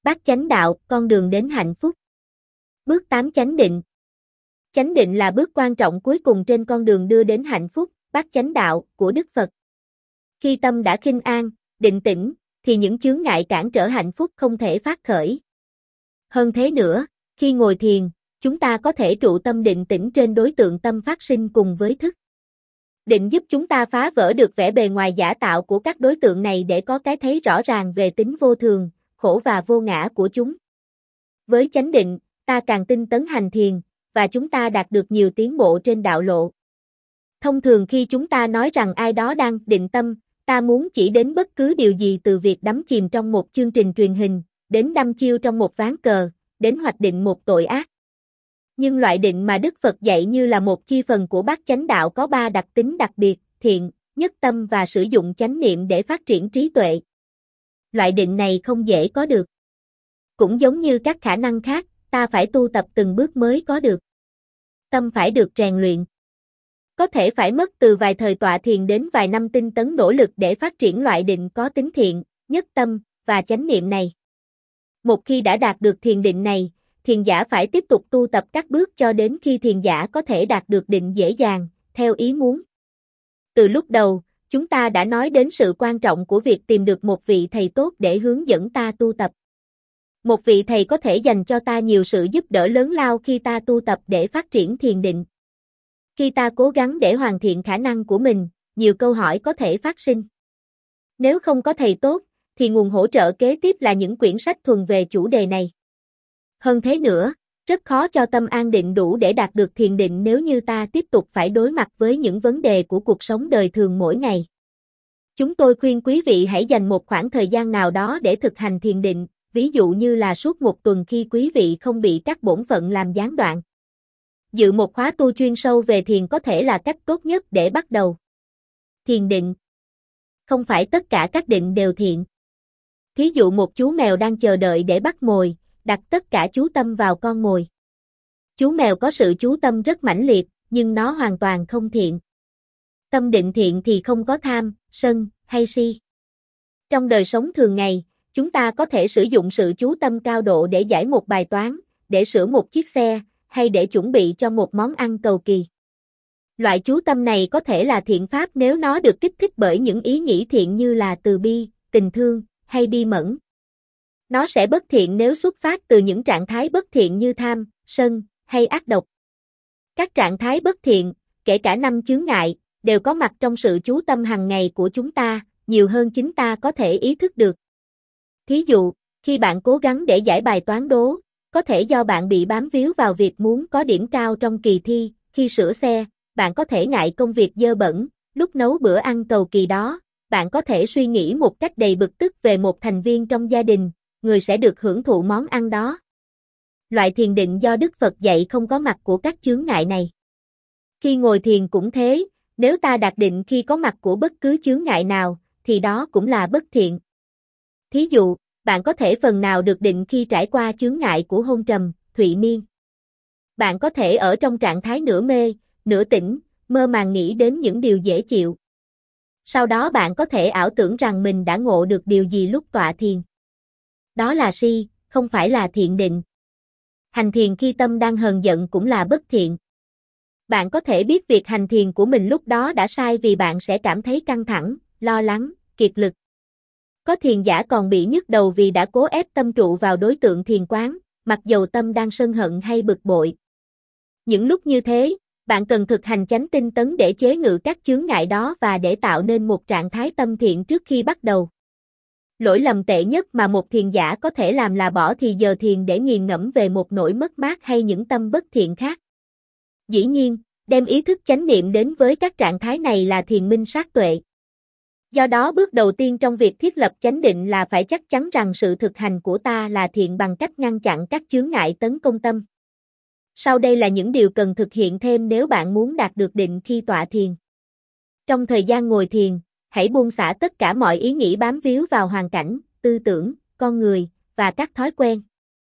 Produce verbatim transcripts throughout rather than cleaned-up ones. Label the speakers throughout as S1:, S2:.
S1: Bát chánh đạo, con đường đến hạnh phúc. Bước tám chánh định. Chánh định là bước quan trọng cuối cùng trên con đường đưa đến hạnh phúc, bát chánh đạo của Đức Phật. Khi tâm đã khinh an, định tĩnh, thì những chướng ngại cản trở hạnh phúc không thể phát khởi. Hơn thế nữa, khi ngồi thiền, chúng ta có thể trụ tâm định tĩnh trên đối tượng tâm phát sinh cùng với thức. Định giúp chúng ta phá vỡ được vẻ bề ngoài giả tạo của các đối tượng này để có cái thấy rõ ràng về tính vô thường, khổ và vô ngã của chúng. Với chánh định, ta càng tinh tấn hành thiền, và chúng ta đạt được nhiều tiến bộ trên đạo lộ. Thông thường khi chúng ta nói rằng ai đó đang định tâm, ta muốn chỉ đến bất cứ điều gì từ việc đắm chìm trong một chương trình truyền hình, đến đăm chiêu trong một ván cờ, đến hoạch định một tội ác. Nhưng loại định mà Đức Phật dạy như là một chi phần của bát chánh đạo có ba đặc tính đặc biệt, thiện, nhất tâm và sử dụng chánh niệm để phát triển trí tuệ. Loại định này không dễ có được. Cũng giống như các khả năng khác, ta phải tu tập từng bước mới có được. Tâm phải được rèn luyện. Có thể phải mất từ vài thời tọa thiền đến vài năm tinh tấn nỗ lực để phát triển loại định có tính thiện, nhất tâm và chánh niệm này. Một khi đã đạt được thiền định này, thiền giả phải tiếp tục tu tập các bước cho đến khi thiền giả có thể đạt được định dễ dàng, theo ý muốn. Từ lúc đầu, chúng ta đã nói đến sự quan trọng của việc tìm được một vị thầy tốt để hướng dẫn ta tu tập. Một vị thầy có thể dành cho ta nhiều sự giúp đỡ lớn lao khi ta tu tập để phát triển thiền định. Khi ta cố gắng để hoàn thiện khả năng của mình, nhiều câu hỏi có thể phát sinh. Nếu không có thầy tốt, thì nguồn hỗ trợ kế tiếp là những quyển sách thuần về chủ đề này. Hơn thế nữa, rất khó cho tâm an định đủ để đạt được thiền định nếu như ta tiếp tục phải đối mặt với những vấn đề của cuộc sống đời thường mỗi ngày. Chúng tôi khuyên quý vị hãy dành một khoảng thời gian nào đó để thực hành thiền định, ví dụ như là suốt một tuần khi quý vị không bị các bổn phận làm gián đoạn. Dự một khóa tu chuyên sâu về thiền có thể là cách tốt nhất để bắt đầu. Thiền định. Không phải tất cả các định đều thiện. Thí dụ một chú mèo đang chờ đợi để bắt mồi, đặt tất cả chú tâm vào con mồi. Chú mèo có sự chú tâm rất mãnh liệt, nhưng nó hoàn toàn không thiện. Tâm định thiện thì không có tham, sân, hay si. Trong đời sống thường ngày, chúng ta có thể sử dụng sự chú tâm cao độ để giải một bài toán, để sửa một chiếc xe, hay để chuẩn bị cho một món ăn cầu kỳ. Loại chú tâm này có thể là thiện pháp nếu nó được kích thích bởi những ý nghĩ thiện như là từ bi, tình thương, hay bi mẫn. Nó sẽ bất thiện nếu xuất phát từ những trạng thái bất thiện như tham, sân, hay ác độc. Các trạng thái bất thiện, kể cả năm chướng ngại, đều có mặt trong sự chú tâm hàng ngày của chúng ta, nhiều hơn chính ta có thể ý thức được. Thí dụ, khi bạn cố gắng để giải bài toán đố, có thể do bạn bị bám víu vào việc muốn có điểm cao trong kỳ thi, khi sửa xe, bạn có thể ngại công việc dơ bẩn, lúc nấu bữa ăn cầu kỳ đó, bạn có thể suy nghĩ một cách đầy bực tức về một thành viên trong gia đình, người sẽ được hưởng thụ món ăn đó. Loại thiền định do Đức Phật dạy không có mặt của các chướng ngại này. Khi ngồi thiền cũng thế, nếu ta đạt định khi có mặt của bất cứ chướng ngại nào, thì đó cũng là bất thiện. Thí dụ, bạn có thể phần nào được định khi trải qua chướng ngại của hôn trầm, thụy miên. Bạn có thể ở trong trạng thái nửa mê, nửa tỉnh, mơ màng nghĩ đến những điều dễ chịu. Sau đó bạn có thể ảo tưởng rằng mình đã ngộ được điều gì lúc tọa thiền. Đó là si, không phải là thiện định. Hành thiền khi tâm đang hờn giận cũng là bất thiện. Bạn có thể biết việc hành thiền của mình lúc đó đã sai vì bạn sẽ cảm thấy căng thẳng, lo lắng, kiệt lực. Có thiền giả còn bị nhức đầu vì đã cố ép tâm trụ vào đối tượng thiền quán, mặc dầu tâm đang sân hận hay bực bội. Những lúc như thế, bạn cần thực hành chánh tinh tấn để chế ngự các chướng ngại đó và để tạo nên một trạng thái tâm thiện trước khi bắt đầu. Lỗi lầm tệ nhất mà một thiền giả có thể làm là bỏ thì giờ thiền để nghiền ngẫm về một nỗi mất mát hay những tâm bất thiện khác. Dĩ nhiên, đem ý thức chánh niệm đến với các trạng thái này là thiền minh sát tuệ. Do đó bước đầu tiên trong việc thiết lập chánh định là phải chắc chắn rằng sự thực hành của ta là thiện bằng cách ngăn chặn các chướng ngại tấn công tâm. Sau đây là những điều cần thực hiện thêm nếu bạn muốn đạt được định khi tọa thiền. Trong thời gian ngồi thiền, hãy buông xả tất cả mọi ý nghĩ bám víu vào hoàn cảnh, tư tưởng, con người, và các thói quen.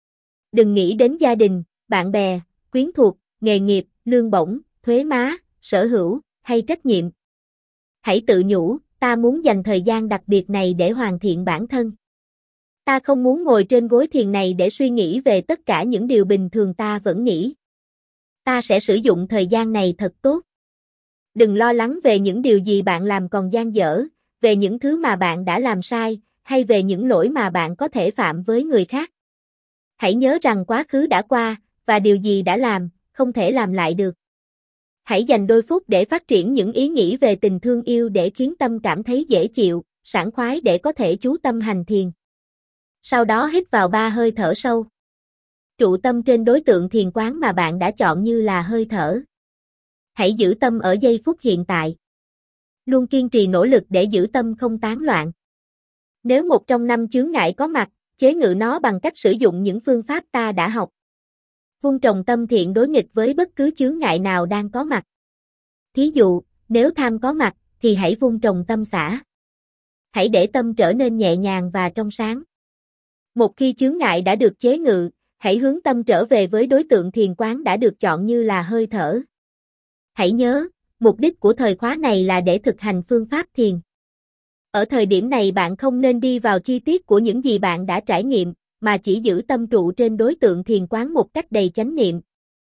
S1: Đừng nghĩ đến gia đình, bạn bè, quyến thuộc, nghề nghiệp, lương bổng, thuế má, sở hữu, hay trách nhiệm. Hãy tự nhủ, ta muốn dành thời gian đặc biệt này để hoàn thiện bản thân. Ta không muốn ngồi trên gối thiền này để suy nghĩ về tất cả những điều bình thường ta vẫn nghĩ. Ta sẽ sử dụng thời gian này thật tốt. Đừng lo lắng về những điều gì bạn làm còn dang dở, về những thứ mà bạn đã làm sai, hay về những lỗi mà bạn có thể phạm với người khác. Hãy nhớ rằng quá khứ đã qua, và điều gì đã làm, không thể làm lại được. Hãy dành đôi phút để phát triển những ý nghĩ về tình thương yêu để khiến tâm cảm thấy dễ chịu, sảng khoái để có thể chú tâm hành thiền. Sau đó hít vào ba hơi thở sâu. Trụ tâm trên đối tượng thiền quán mà bạn đã chọn như là hơi thở. Hãy giữ tâm ở giây phút hiện tại. Luôn kiên trì nỗ lực để giữ tâm không tán loạn. Nếu một trong năm chướng ngại có mặt, chế ngự nó bằng cách sử dụng những phương pháp ta đã học. Vun trồng tâm thiện đối nghịch với bất cứ chướng ngại nào đang có mặt. Thí dụ, nếu tham có mặt, thì hãy vun trồng tâm xả. Hãy để tâm trở nên nhẹ nhàng và trong sáng. Một khi chướng ngại đã được chế ngự, hãy hướng tâm trở về với đối tượng thiền quán đã được chọn như là hơi thở. Hãy nhớ, mục đích của thời khóa này là để thực hành phương pháp thiền. Ở thời điểm này bạn không nên đi vào chi tiết của những gì bạn đã trải nghiệm, mà chỉ giữ tâm trụ trên đối tượng thiền quán một cách đầy chánh niệm.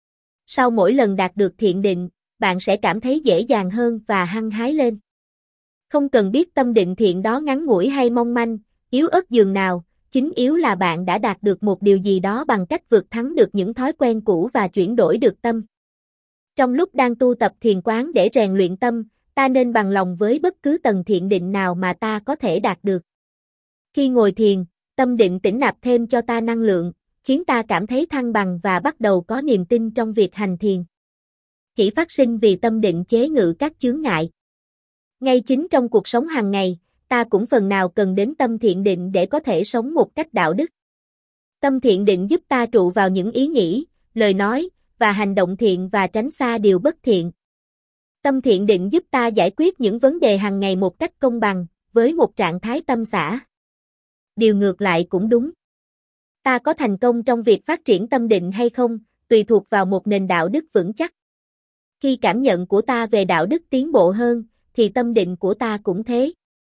S1: Sau mỗi lần đạt được thiện định, bạn sẽ cảm thấy dễ dàng hơn và hăng hái lên. Không cần biết tâm định thiện đó ngắn ngủi hay mong manh, yếu ớt dường nào, chính yếu là bạn đã đạt được một điều gì đó bằng cách vượt thắng được những thói quen cũ và chuyển đổi được tâm. Trong lúc đang tu tập thiền quán để rèn luyện tâm, ta nên bằng lòng với bất cứ tầng thiện định nào mà ta có thể đạt được. Khi ngồi thiền, tâm định tĩnh nạp thêm cho ta năng lượng, khiến ta cảm thấy thăng bằng và bắt đầu có niềm tin trong việc hành thiền. Chỉ phát sinh vì tâm định chế ngự các chướng ngại. Ngay chính trong cuộc sống hàng ngày, ta cũng phần nào cần đến tâm thiện định để có thể sống một cách đạo đức. Tâm thiện định giúp ta trụ vào những ý nghĩ, lời nói, và hành động thiện và tránh xa điều bất thiện. Tâm thiện định giúp ta giải quyết những vấn đề hàng ngày một cách công bằng, với một trạng thái tâm xả. Điều ngược lại cũng đúng. Ta có thành công trong việc phát triển tâm định hay không, tùy thuộc vào một nền đạo đức vững chắc. Khi cảm nhận của ta về đạo đức tiến bộ hơn, thì tâm định của ta cũng thế.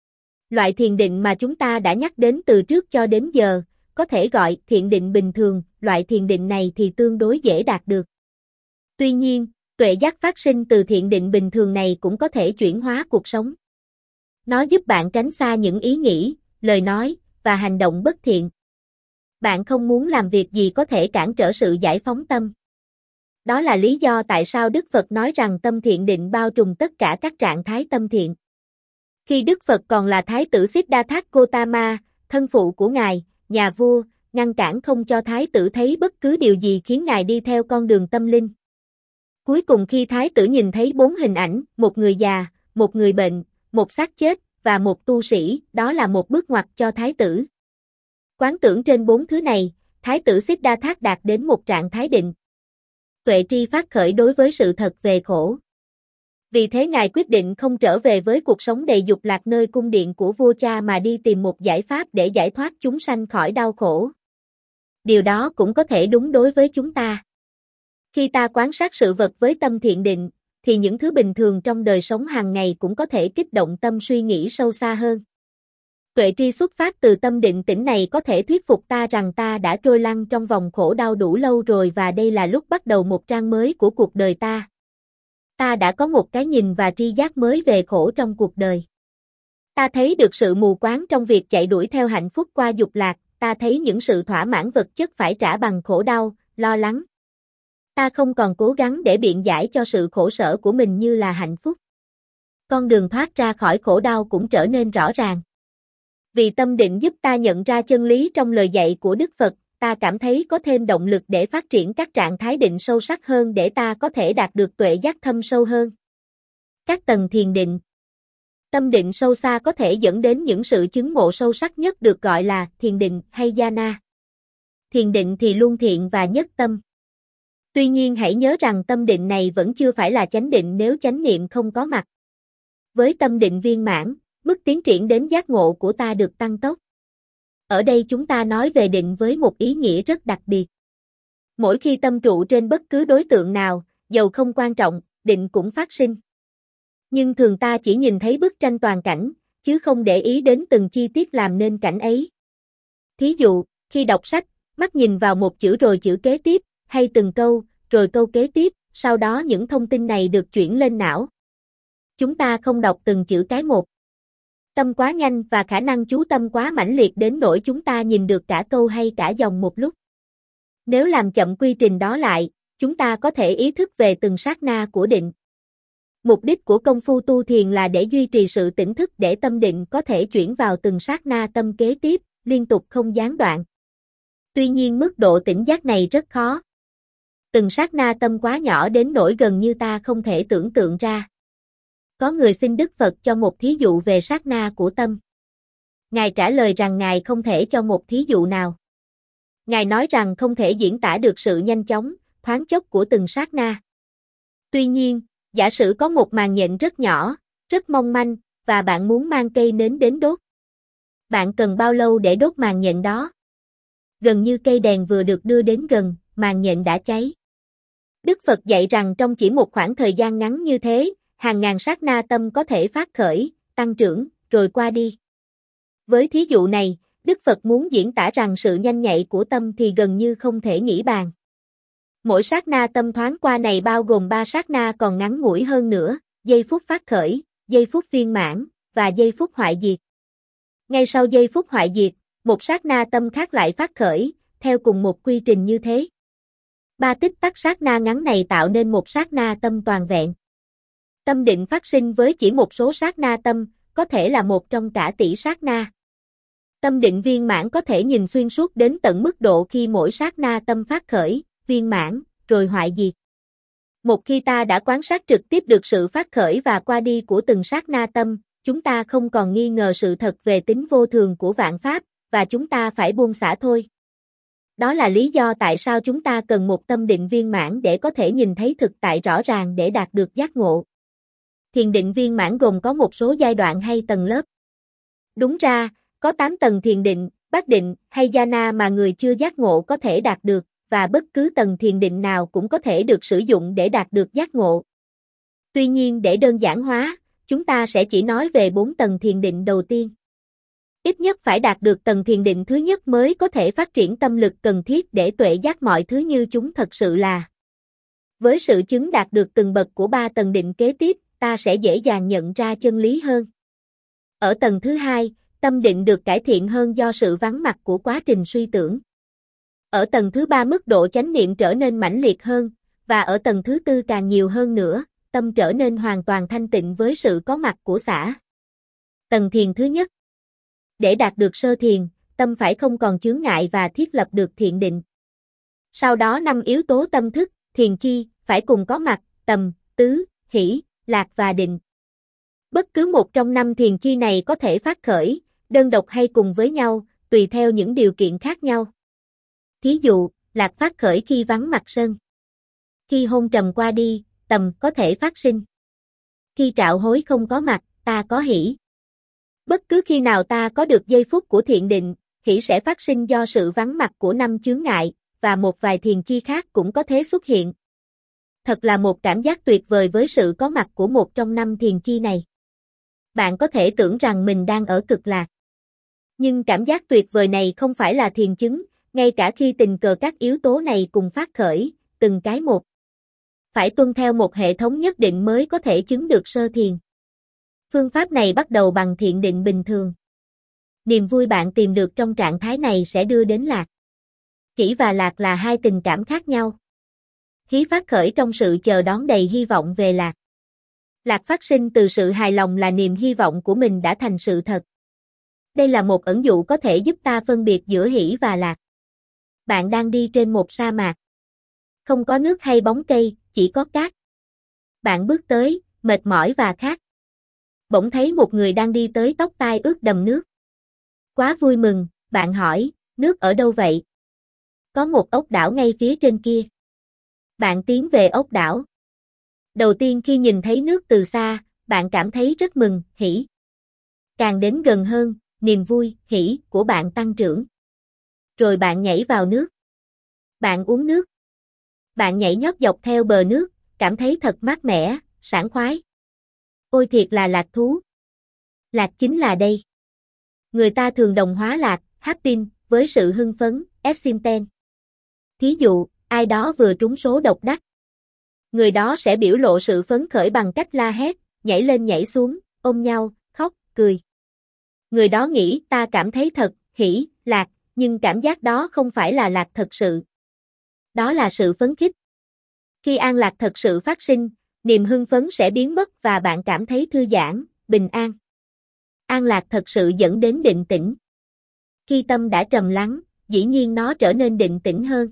S1: Loại thiền định mà chúng ta đã nhắc đến từ trước cho đến giờ, có thể gọi thiền định bình thường, loại thiền định này thì tương đối dễ đạt được. Tuy nhiên, tuệ giác phát sinh từ thiền định bình thường này cũng có thể chuyển hóa cuộc sống. Nó giúp bạn tránh xa những ý nghĩ, lời nói, và hành động bất thiện. Bạn không muốn làm việc gì có thể cản trở sự giải phóng tâm. Đó là lý do tại sao Đức Phật nói rằng tâm thiện định bao trùm tất cả các trạng thái tâm thiện. Khi Đức Phật còn là Thái tử Siddhartha Gautama, thân phụ của Ngài, nhà vua, ngăn cản không cho Thái tử thấy bất cứ điều gì khiến Ngài đi theo con đường tâm linh. Cuối cùng khi Thái tử nhìn thấy bốn hình ảnh, một người già, một người bệnh, một xác chết, và một tu sĩ, đó là một bước ngoặt cho Thái tử. Quán tưởng trên bốn thứ này, Thái tử Siddhartha đạt đến một trạng thái định. Tuệ tri phát khởi đối với sự thật về khổ. Vì thế Ngài quyết định không trở về với cuộc sống đầy dục lạc nơi cung điện của vua cha mà đi tìm một giải pháp để giải thoát chúng sanh khỏi đau khổ. Điều đó cũng có thể đúng đối với chúng ta. Khi ta quan sát sự vật với tâm thiện định, thì những thứ bình thường trong đời sống hàng ngày cũng có thể kích động tâm suy nghĩ sâu xa hơn. Tuệ tri xuất phát từ tâm định tĩnh này có thể thuyết phục ta rằng ta đã trôi lăn trong vòng khổ đau đủ lâu rồi và đây là lúc bắt đầu một trang mới của cuộc đời ta. Ta đã có một cái nhìn và tri giác mới về khổ trong cuộc đời. Ta thấy được sự mù quáng trong việc chạy đuổi theo hạnh phúc qua dục lạc, ta thấy những sự thỏa mãn vật chất phải trả bằng khổ đau, lo lắng. Ta không còn cố gắng để biện giải cho sự khổ sở của mình như là hạnh phúc. Con đường thoát ra khỏi khổ đau cũng trở nên rõ ràng. Vì tâm định giúp ta nhận ra chân lý trong lời dạy của Đức Phật, ta cảm thấy có thêm động lực để phát triển các trạng thái định sâu sắc hơn để ta có thể đạt được tuệ giác thâm sâu hơn. Các tầng thiền định. Tâm định sâu xa có thể dẫn đến những sự chứng ngộ sâu sắc nhất được gọi là thiền định hay jhana. Thiền định thì luôn thiện và nhất tâm. Tuy nhiên hãy nhớ rằng tâm định này vẫn chưa phải là chánh định nếu chánh niệm không có mặt. Với tâm định viên mãn, mức tiến triển đến giác ngộ của ta được tăng tốc. Ở đây chúng ta nói về định với một ý nghĩa rất đặc biệt. Mỗi khi tâm trụ trên bất cứ đối tượng nào, dầu không quan trọng, định cũng phát sinh. Nhưng thường ta chỉ nhìn thấy bức tranh toàn cảnh, chứ không để ý đến từng chi tiết làm nên cảnh ấy. Thí dụ, khi đọc sách, mắt nhìn vào một chữ rồi chữ kế tiếp, hay từng câu, rồi câu kế tiếp, sau đó những thông tin này được chuyển lên não. Chúng ta không đọc từng chữ cái một. Tâm quá nhanh và khả năng chú tâm quá mãnh liệt đến nỗi chúng ta nhìn được cả câu hay cả dòng một lúc. Nếu làm chậm quy trình đó lại, chúng ta có thể ý thức về từng sát na của định. Mục đích của công phu tu thiền là để duy trì sự tỉnh thức để tâm định có thể chuyển vào từng sát na tâm kế tiếp, liên tục không gián đoạn. Tuy nhiên mức độ tỉnh giác này rất khó. Từng sát na tâm quá nhỏ đến nỗi gần như ta không thể tưởng tượng ra. Có người xin Đức Phật cho một thí dụ về sát na của tâm. Ngài trả lời rằng Ngài không thể cho một thí dụ nào. Ngài nói rằng không thể diễn tả được sự nhanh chóng, thoáng chốc của từng sát na. Tuy nhiên, giả sử có một màn nhện rất nhỏ, rất mong manh, và bạn muốn mang cây nến đến đốt. Bạn cần bao lâu để đốt màn nhện đó? Gần như cây đèn vừa được đưa đến gần, màn nhện đã cháy. Đức Phật dạy rằng trong chỉ một khoảng thời gian ngắn như thế, hàng ngàn sát na tâm có thể phát khởi, tăng trưởng, rồi qua đi. Với thí dụ này, Đức Phật muốn diễn tả rằng sự nhanh nhạy của tâm thì gần như không thể nghĩ bàn. Mỗi sát na tâm thoáng qua này bao gồm ba sát na còn ngắn ngủi hơn nữa, giây phút phát khởi, giây phút viên mãn, và giây phút hoại diệt. Ngay sau giây phút hoại diệt, một sát na tâm khác lại phát khởi, theo cùng một quy trình như thế. Ba tích tắc sát na ngắn này tạo nên một sát na tâm toàn vẹn. Tâm định phát sinh với chỉ một số sát na tâm, có thể là một trong cả tỷ sát na. Tâm định viên mãn có thể nhìn xuyên suốt đến tận mức độ khi mỗi sát na tâm phát khởi, viên mãn, rồi hoại diệt. Một khi ta đã quan sát trực tiếp được sự phát khởi và qua đi của từng sát na tâm, chúng ta không còn nghi ngờ sự thật về tính vô thường của vạn pháp, và chúng ta phải buông xả thôi. Đó là lý do tại sao chúng ta cần một tâm định viên mãn để có thể nhìn thấy thực tại rõ ràng để đạt được giác ngộ. Thiền định viên mãn gồm có một số giai đoạn hay tầng lớp. Đúng ra, có tám tầng thiền định, bát định hay jhana mà người chưa giác ngộ có thể đạt được, và bất cứ tầng thiền định nào cũng có thể được sử dụng để đạt được giác ngộ. Tuy nhiên để đơn giản hóa, chúng ta sẽ chỉ nói về bốn tầng thiền định đầu tiên. Ít nhất phải đạt được tầng thiền định thứ nhất mới có thể phát triển tâm lực cần thiết để tuệ giác mọi thứ như chúng thật sự là. Với sự chứng đạt được từng bậc của ba tầng định kế tiếp, ta sẽ dễ dàng nhận ra chân lý hơn. Ở tầng thứ hai, tâm định được cải thiện hơn do sự vắng mặt của quá trình suy tưởng. Ở tầng thứ ba mức độ chánh niệm trở nên mãnh liệt hơn, và ở tầng thứ tư càng nhiều hơn nữa, tâm trở nên hoàn toàn thanh tịnh với sự có mặt của xả. Tầng thiền thứ nhất. Để đạt được sơ thiền, tâm phải không còn chướng ngại và thiết lập được thiện định. Sau đó năm yếu tố tâm thức, thiền chi, phải cùng có mặt, tầm, tứ, hỷ, lạc và định. Bất cứ một trong năm thiền chi này có thể phát khởi, đơn độc hay cùng với nhau, tùy theo những điều kiện khác nhau. Thí dụ, lạc phát khởi khi vắng mặt sân. Khi hôn trầm qua đi, tầm có thể phát sinh. Khi trạo hối không có mặt, ta có hỷ. Bất cứ khi nào ta có được giây phút của thiện định, hỷ sẽ phát sinh do sự vắng mặt của năm chướng ngại, và một vài thiền chi khác cũng có thể xuất hiện. Thật là một cảm giác tuyệt vời với sự có mặt của một trong năm thiền chi này. Bạn có thể tưởng rằng mình đang ở cực lạc. Nhưng cảm giác tuyệt vời này không phải là thiền chứng, ngay cả khi tình cờ các yếu tố này cùng phát khởi, từng cái một. Phải tuân theo một hệ thống nhất định mới có thể chứng được sơ thiền. Phương pháp này bắt đầu bằng thiện định bình thường. Niềm vui bạn tìm được trong trạng thái này sẽ đưa đến lạc. Hỷ và lạc là hai tình cảm khác nhau. Hỷ phát khởi trong sự chờ đón đầy hy vọng về lạc. Lạc phát sinh từ sự hài lòng là niềm hy vọng của mình đã thành sự thật. Đây là một ẩn dụ có thể giúp ta phân biệt giữa hỷ và lạc. Bạn đang đi trên một sa mạc. Không có nước hay bóng cây, chỉ có cát. Bạn bước tới, mệt mỏi và khát. Bỗng thấy một người đang đi tới tóc tai ướt đầm nước. Quá vui mừng, bạn hỏi, nước ở đâu vậy? Có một ốc đảo ngay phía trên kia. Bạn tiến về ốc đảo. Đầu tiên khi nhìn thấy nước từ xa, bạn cảm thấy rất mừng, hỷ. Càng đến gần hơn, niềm vui, hỷ của bạn tăng trưởng. Rồi bạn nhảy vào nước. Bạn uống nước. Bạn nhảy nhót dọc theo bờ nước, cảm thấy thật mát mẻ, sảng khoái. Ôi thiệt là lạc thú. Lạc chính là đây. Người ta thường đồng hóa lạc, happy, với sự hưng phấn, excitement. Thí dụ, ai đó vừa trúng số độc đắc. Người đó sẽ biểu lộ sự phấn khởi bằng cách la hét, nhảy lên nhảy xuống, ôm nhau, khóc, cười. Người đó nghĩ ta cảm thấy thật, hỉ, lạc, nhưng cảm giác đó không phải là lạc thật sự. Đó là sự phấn khích. Khi an lạc thật sự phát sinh, niềm hưng phấn sẽ biến mất và bạn cảm thấy thư giãn, bình an. An lạc thật sự dẫn đến định tĩnh. Khi tâm đã trầm lắng, dĩ nhiên nó trở nên định tĩnh hơn.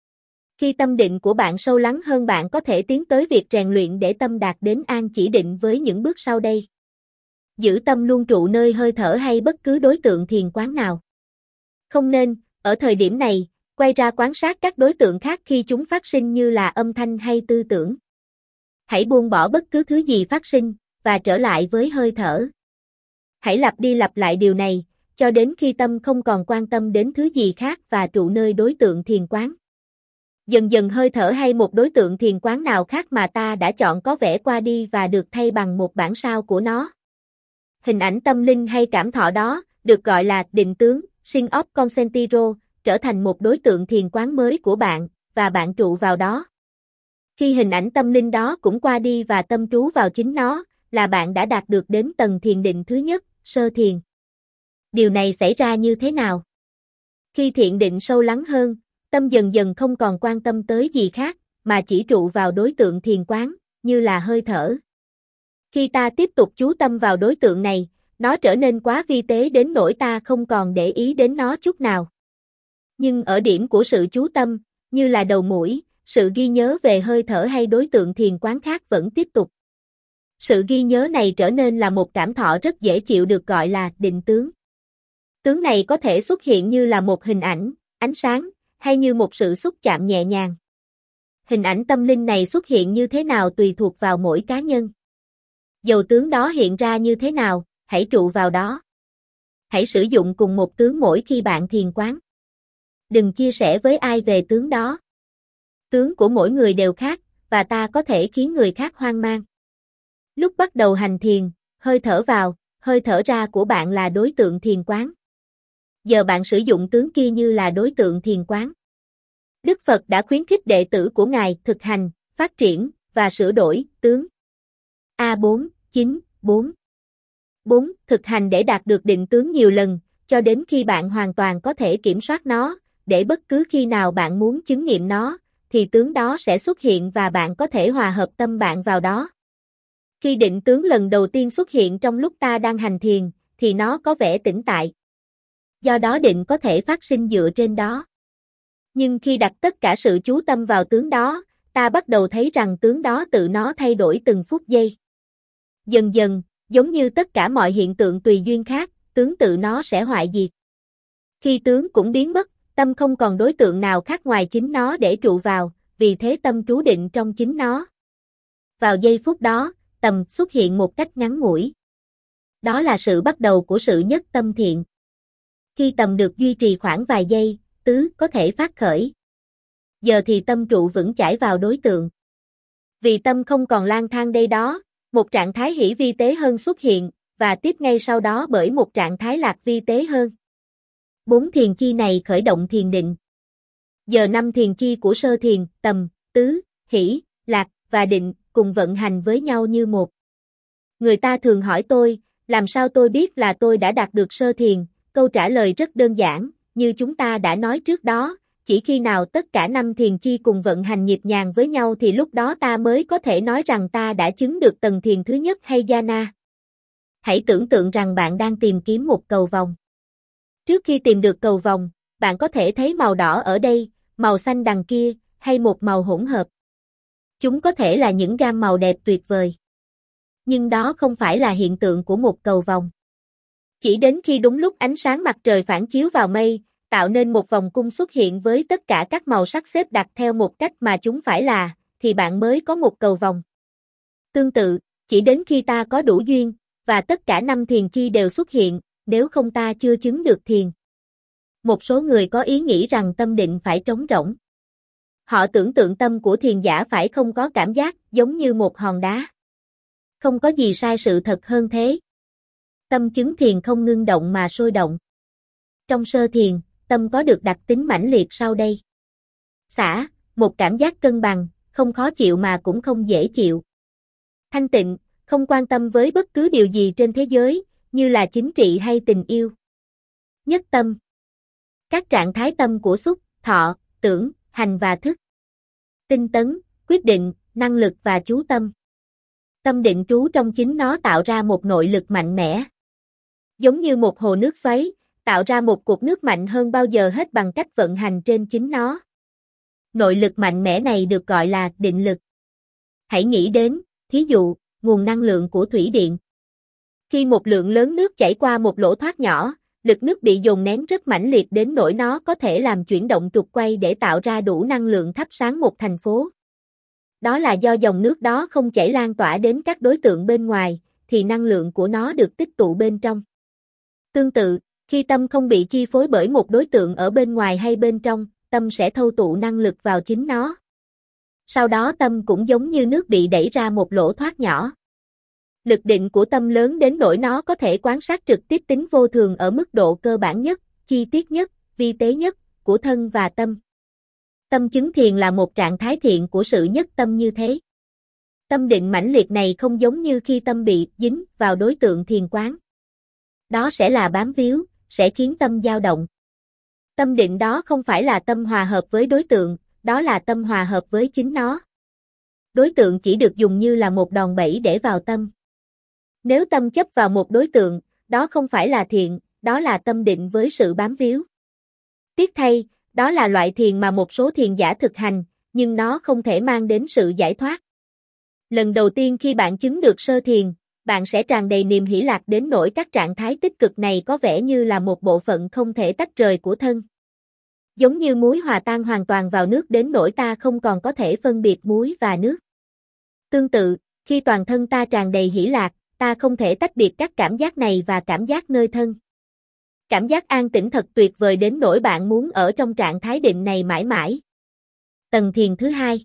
S1: Khi tâm định của bạn sâu lắng hơn, bạn có thể tiến tới việc rèn luyện để tâm đạt đến an chỉ định với những bước sau đây. Giữ tâm luôn trụ nơi hơi thở hay bất cứ đối tượng thiền quán nào. Không nên, ở thời điểm này, quay ra quan sát các đối tượng khác khi chúng phát sinh như là âm thanh hay tư tưởng. Hãy buông bỏ bất cứ thứ gì phát sinh, và trở lại với hơi thở. Hãy lặp đi lặp lại điều này, cho đến khi tâm không còn quan tâm đến thứ gì khác và trụ nơi đối tượng thiền quán. Dần dần hơi thở hay một đối tượng thiền quán nào khác mà ta đã chọn có vẻ qua đi và được thay bằng một bản sao của nó. Hình ảnh tâm linh hay cảm thọ đó, được gọi là định tướng, Scene of Concentro, trở thành một đối tượng thiền quán mới của bạn, và bạn trụ vào đó. Khi hình ảnh tâm linh đó cũng qua đi và tâm trú vào chính nó, là bạn đã đạt được đến tầng thiền định thứ nhất, sơ thiền. Điều này xảy ra như thế nào? Khi thiền định sâu lắng hơn, tâm dần dần không còn quan tâm tới gì khác, mà chỉ trụ vào đối tượng thiền quán, như là hơi thở. Khi ta tiếp tục chú tâm vào đối tượng này, nó trở nên quá vi tế đến nỗi ta không còn để ý đến nó chút nào. Nhưng ở điểm của sự chú tâm, như là đầu mũi, sự ghi nhớ về hơi thở hay đối tượng thiền quán khác vẫn tiếp tục. Sự ghi nhớ này trở nên là một cảm thọ rất dễ chịu được gọi là định tướng. Tướng này có thể xuất hiện như là một hình ảnh, ánh sáng, hay như một sự xúc chạm nhẹ nhàng. Hình ảnh tâm linh này xuất hiện như thế nào tùy thuộc vào mỗi cá nhân. Dầu tướng đó hiện ra như thế nào, hãy trụ vào đó. Hãy sử dụng cùng một tướng mỗi khi bạn thiền quán. Đừng chia sẻ với ai về tướng đó. Tướng của mỗi người đều khác, và ta có thể khiến người khác hoang mang. Lúc bắt đầu hành thiền, hơi thở vào, hơi thở ra của bạn là đối tượng thiền quán. Giờ bạn sử dụng tướng kia như là đối tượng thiền quán. Đức Phật đã khuyến khích đệ tử của Ngài thực hành, phát triển, và sửa đổi tướng. A bốn, chín, bốn. bốn. Thực hành để đạt được định tướng nhiều lần, cho đến khi bạn hoàn toàn có thể kiểm soát nó, để bất cứ khi nào bạn muốn chứng nghiệm nó, thì tướng đó sẽ xuất hiện và bạn có thể hòa hợp tâm bạn vào đó. Khi định tướng lần đầu tiên xuất hiện trong lúc ta đang hành thiền, thì nó có vẻ tĩnh tại. Do đó định có thể phát sinh dựa trên đó. Nhưng khi đặt tất cả sự chú tâm vào tướng đó, ta bắt đầu thấy rằng tướng đó tự nó thay đổi từng phút giây. Dần dần, giống như tất cả mọi hiện tượng tùy duyên khác, tướng tự nó sẽ hoại diệt. Khi tướng cũng biến mất, tâm không còn đối tượng nào khác ngoài chính nó để trụ vào, vì thế tâm trú định trong chính nó. Vào giây phút đó, tầm xuất hiện một cách ngắn ngủi. Đó là sự bắt đầu của sự nhất tâm thiện. Khi tầm được duy trì khoảng vài giây, tứ có thể phát khởi. Giờ thì tâm trụ vững chãi vào đối tượng. Vì tâm không còn lang thang đây đó, một trạng thái hỷ vi tế hơn xuất hiện, và tiếp ngay sau đó bởi một trạng thái lạc vi tế hơn. Bốn thiền chi này khởi động thiền định. Giờ năm thiền chi của sơ thiền, tầm, tứ, hỷ, lạc, và định, cùng vận hành với nhau như một. Người ta thường hỏi tôi, làm sao tôi biết là tôi đã đạt được sơ thiền? Câu trả lời rất đơn giản, như chúng ta đã nói trước đó, chỉ khi nào tất cả năm thiền chi cùng vận hành nhịp nhàng với nhau thì lúc đó ta mới có thể nói rằng ta đã chứng được tầng thiền thứ nhất hay jhana. Hãy tưởng tượng rằng bạn đang tìm kiếm một cầu vồng. Trước khi tìm được cầu vồng, bạn có thể thấy màu đỏ ở đây, màu xanh đằng kia, hay một màu hỗn hợp. Chúng có thể là những gam màu đẹp tuyệt vời. Nhưng đó không phải là hiện tượng của một cầu vồng. Chỉ đến khi đúng lúc ánh sáng mặt trời phản chiếu vào mây, tạo nên một vòng cung xuất hiện với tất cả các màu sắc xếp đặt theo một cách mà chúng phải là, thì bạn mới có một cầu vồng. Tương tự, chỉ đến khi ta có đủ duyên, và tất cả năm thiền chi đều xuất hiện, nếu không ta chưa chứng được thiền. Một số người có ý nghĩ rằng tâm định phải trống rỗng. Họ tưởng tượng tâm của thiền giả phải không có cảm giác, giống như một hòn đá. Không có gì sai sự thật hơn thế. Tâm chứng thiền không ngưng động mà sôi động. Trong sơ thiền, tâm có được đặc tính mãnh liệt sau đây. Xả, một cảm giác cân bằng, không khó chịu mà cũng không dễ chịu. Thanh tịnh, không quan tâm với bất cứ điều gì trên thế giới, như là chính trị hay tình yêu. Nhất tâm. Các trạng thái tâm của xúc, thọ, tưởng, hành và thức. Tinh tấn, quyết định, năng lực và chú tâm. Tâm định trú trong chính nó tạo ra một nội lực mạnh mẽ. Giống như một hồ nước xoáy, tạo ra một cột nước mạnh hơn bao giờ hết bằng cách vận hành trên chính nó. Nội lực mạnh mẽ này được gọi là định lực. Hãy nghĩ đến, thí dụ, nguồn năng lượng của thủy điện. Khi một lượng lớn nước chảy qua một lỗ thoát nhỏ, lực nước bị dồn nén rất mãnh liệt đến nỗi nó có thể làm chuyển động trục quay để tạo ra đủ năng lượng thắp sáng một thành phố. Đó là do dòng nước đó không chảy lan tỏa đến các đối tượng bên ngoài, thì năng lượng của nó được tích tụ bên trong. Tương tự, khi tâm không bị chi phối bởi một đối tượng ở bên ngoài hay bên trong, tâm sẽ thâu tụ năng lực vào chính nó. Sau đó tâm cũng giống như nước bị đẩy ra một lỗ thoát nhỏ. Lực định của tâm lớn đến nỗi nó có thể quan sát trực tiếp tính vô thường ở mức độ cơ bản nhất, chi tiết nhất, vi tế nhất, của thân và tâm. Tâm chứng thiền là một trạng thái thiện của sự nhất tâm như thế. Tâm định mãnh liệt này không giống như khi tâm bị dính vào đối tượng thiền quán. Đó sẽ là bám víu, sẽ khiến tâm dao động. Tâm định đó không phải là tâm hòa hợp với đối tượng, đó là tâm hòa hợp với chính nó. Đối tượng chỉ được dùng như là một đòn bẩy để vào tâm. Nếu tâm chấp vào một đối tượng, đó không phải là thiện, đó là tâm định với sự bám víu. Tiếc thay, đó là loại thiền mà một số thiền giả thực hành, nhưng nó không thể mang đến sự giải thoát. Lần đầu tiên khi bạn chứng được sơ thiền, bạn sẽ tràn đầy niềm hỷ lạc đến nỗi các trạng thái tích cực này có vẻ như là một bộ phận không thể tách rời của thân. Giống như muối hòa tan hoàn toàn vào nước đến nỗi ta không còn có thể phân biệt muối và nước. Tương tự, khi toàn thân ta tràn đầy hỷ lạc, ta không thể tách biệt các cảm giác này và cảm giác nơi thân. Cảm giác an tĩnh thật tuyệt vời đến nỗi bạn muốn ở trong trạng thái định này mãi mãi. Tầng thiền thứ hai.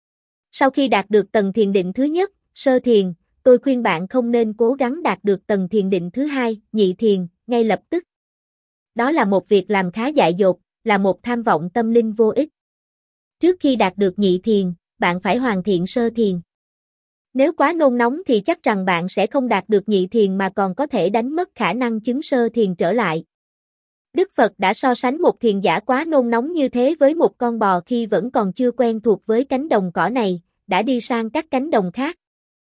S1: Sau khi đạt được tầng thiền định thứ nhất, sơ thiền, tôi khuyên bạn không nên cố gắng đạt được tầng thiền định thứ hai, nhị thiền, ngay lập tức. Đó là một việc làm khá dại dột, là một tham vọng tâm linh vô ích. Trước khi đạt được nhị thiền, bạn phải hoàn thiện sơ thiền. Nếu quá nôn nóng thì chắc rằng bạn sẽ không đạt được nhị thiền mà còn có thể đánh mất khả năng chứng sơ thiền trở lại. Đức Phật đã so sánh một thiền giả quá nôn nóng như thế với một con bò khi vẫn còn chưa quen thuộc với cánh đồng cỏ này, đã đi sang các cánh đồng khác.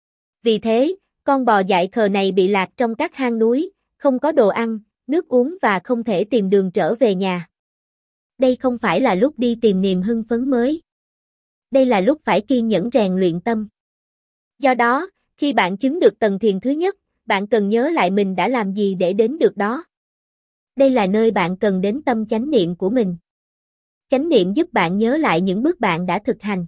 S1: Vì thế, con bò dại khờ này bị lạc trong các hang núi, không có đồ ăn, nước uống và không thể tìm đường trở về nhà. Đây không phải là lúc đi tìm niềm hưng phấn mới. Đây là lúc phải kiên nhẫn rèn luyện tâm. Do đó, khi bạn chứng được tầng thiền thứ nhất, bạn cần nhớ lại mình đã làm gì để đến được đó. Đây là nơi bạn cần đến tâm chánh niệm của mình. Chánh niệm giúp bạn nhớ lại những bước bạn đã thực hành.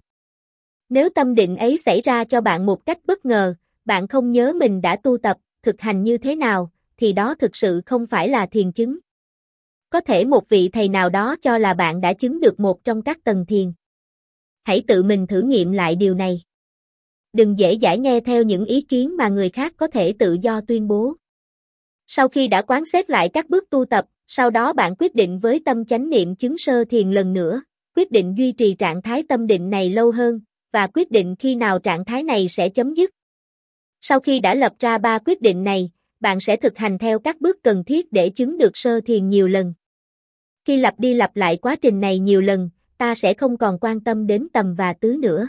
S1: Nếu tâm định ấy xảy ra cho bạn một cách bất ngờ, bạn không nhớ mình đã tu tập, thực hành như thế nào, thì đó thực sự không phải là thiền chứng. Có thể một vị thầy nào đó cho là bạn đã chứng được một trong các tầng thiền. Hãy tự mình thử nghiệm lại điều này. Đừng dễ dãi nghe theo những ý kiến mà người khác có thể tự do tuyên bố. Sau khi đã quán xét lại các bước tu tập, sau đó bạn quyết định với tâm chánh niệm chứng sơ thiền lần nữa, quyết định duy trì trạng thái tâm định này lâu hơn, và quyết định khi nào trạng thái này sẽ chấm dứt. Sau khi đã lập ra ba quyết định này, bạn sẽ thực hành theo các bước cần thiết để chứng được sơ thiền nhiều lần. Khi lặp đi lặp lại quá trình này nhiều lần, ta sẽ không còn quan tâm đến tầm và tứ nữa.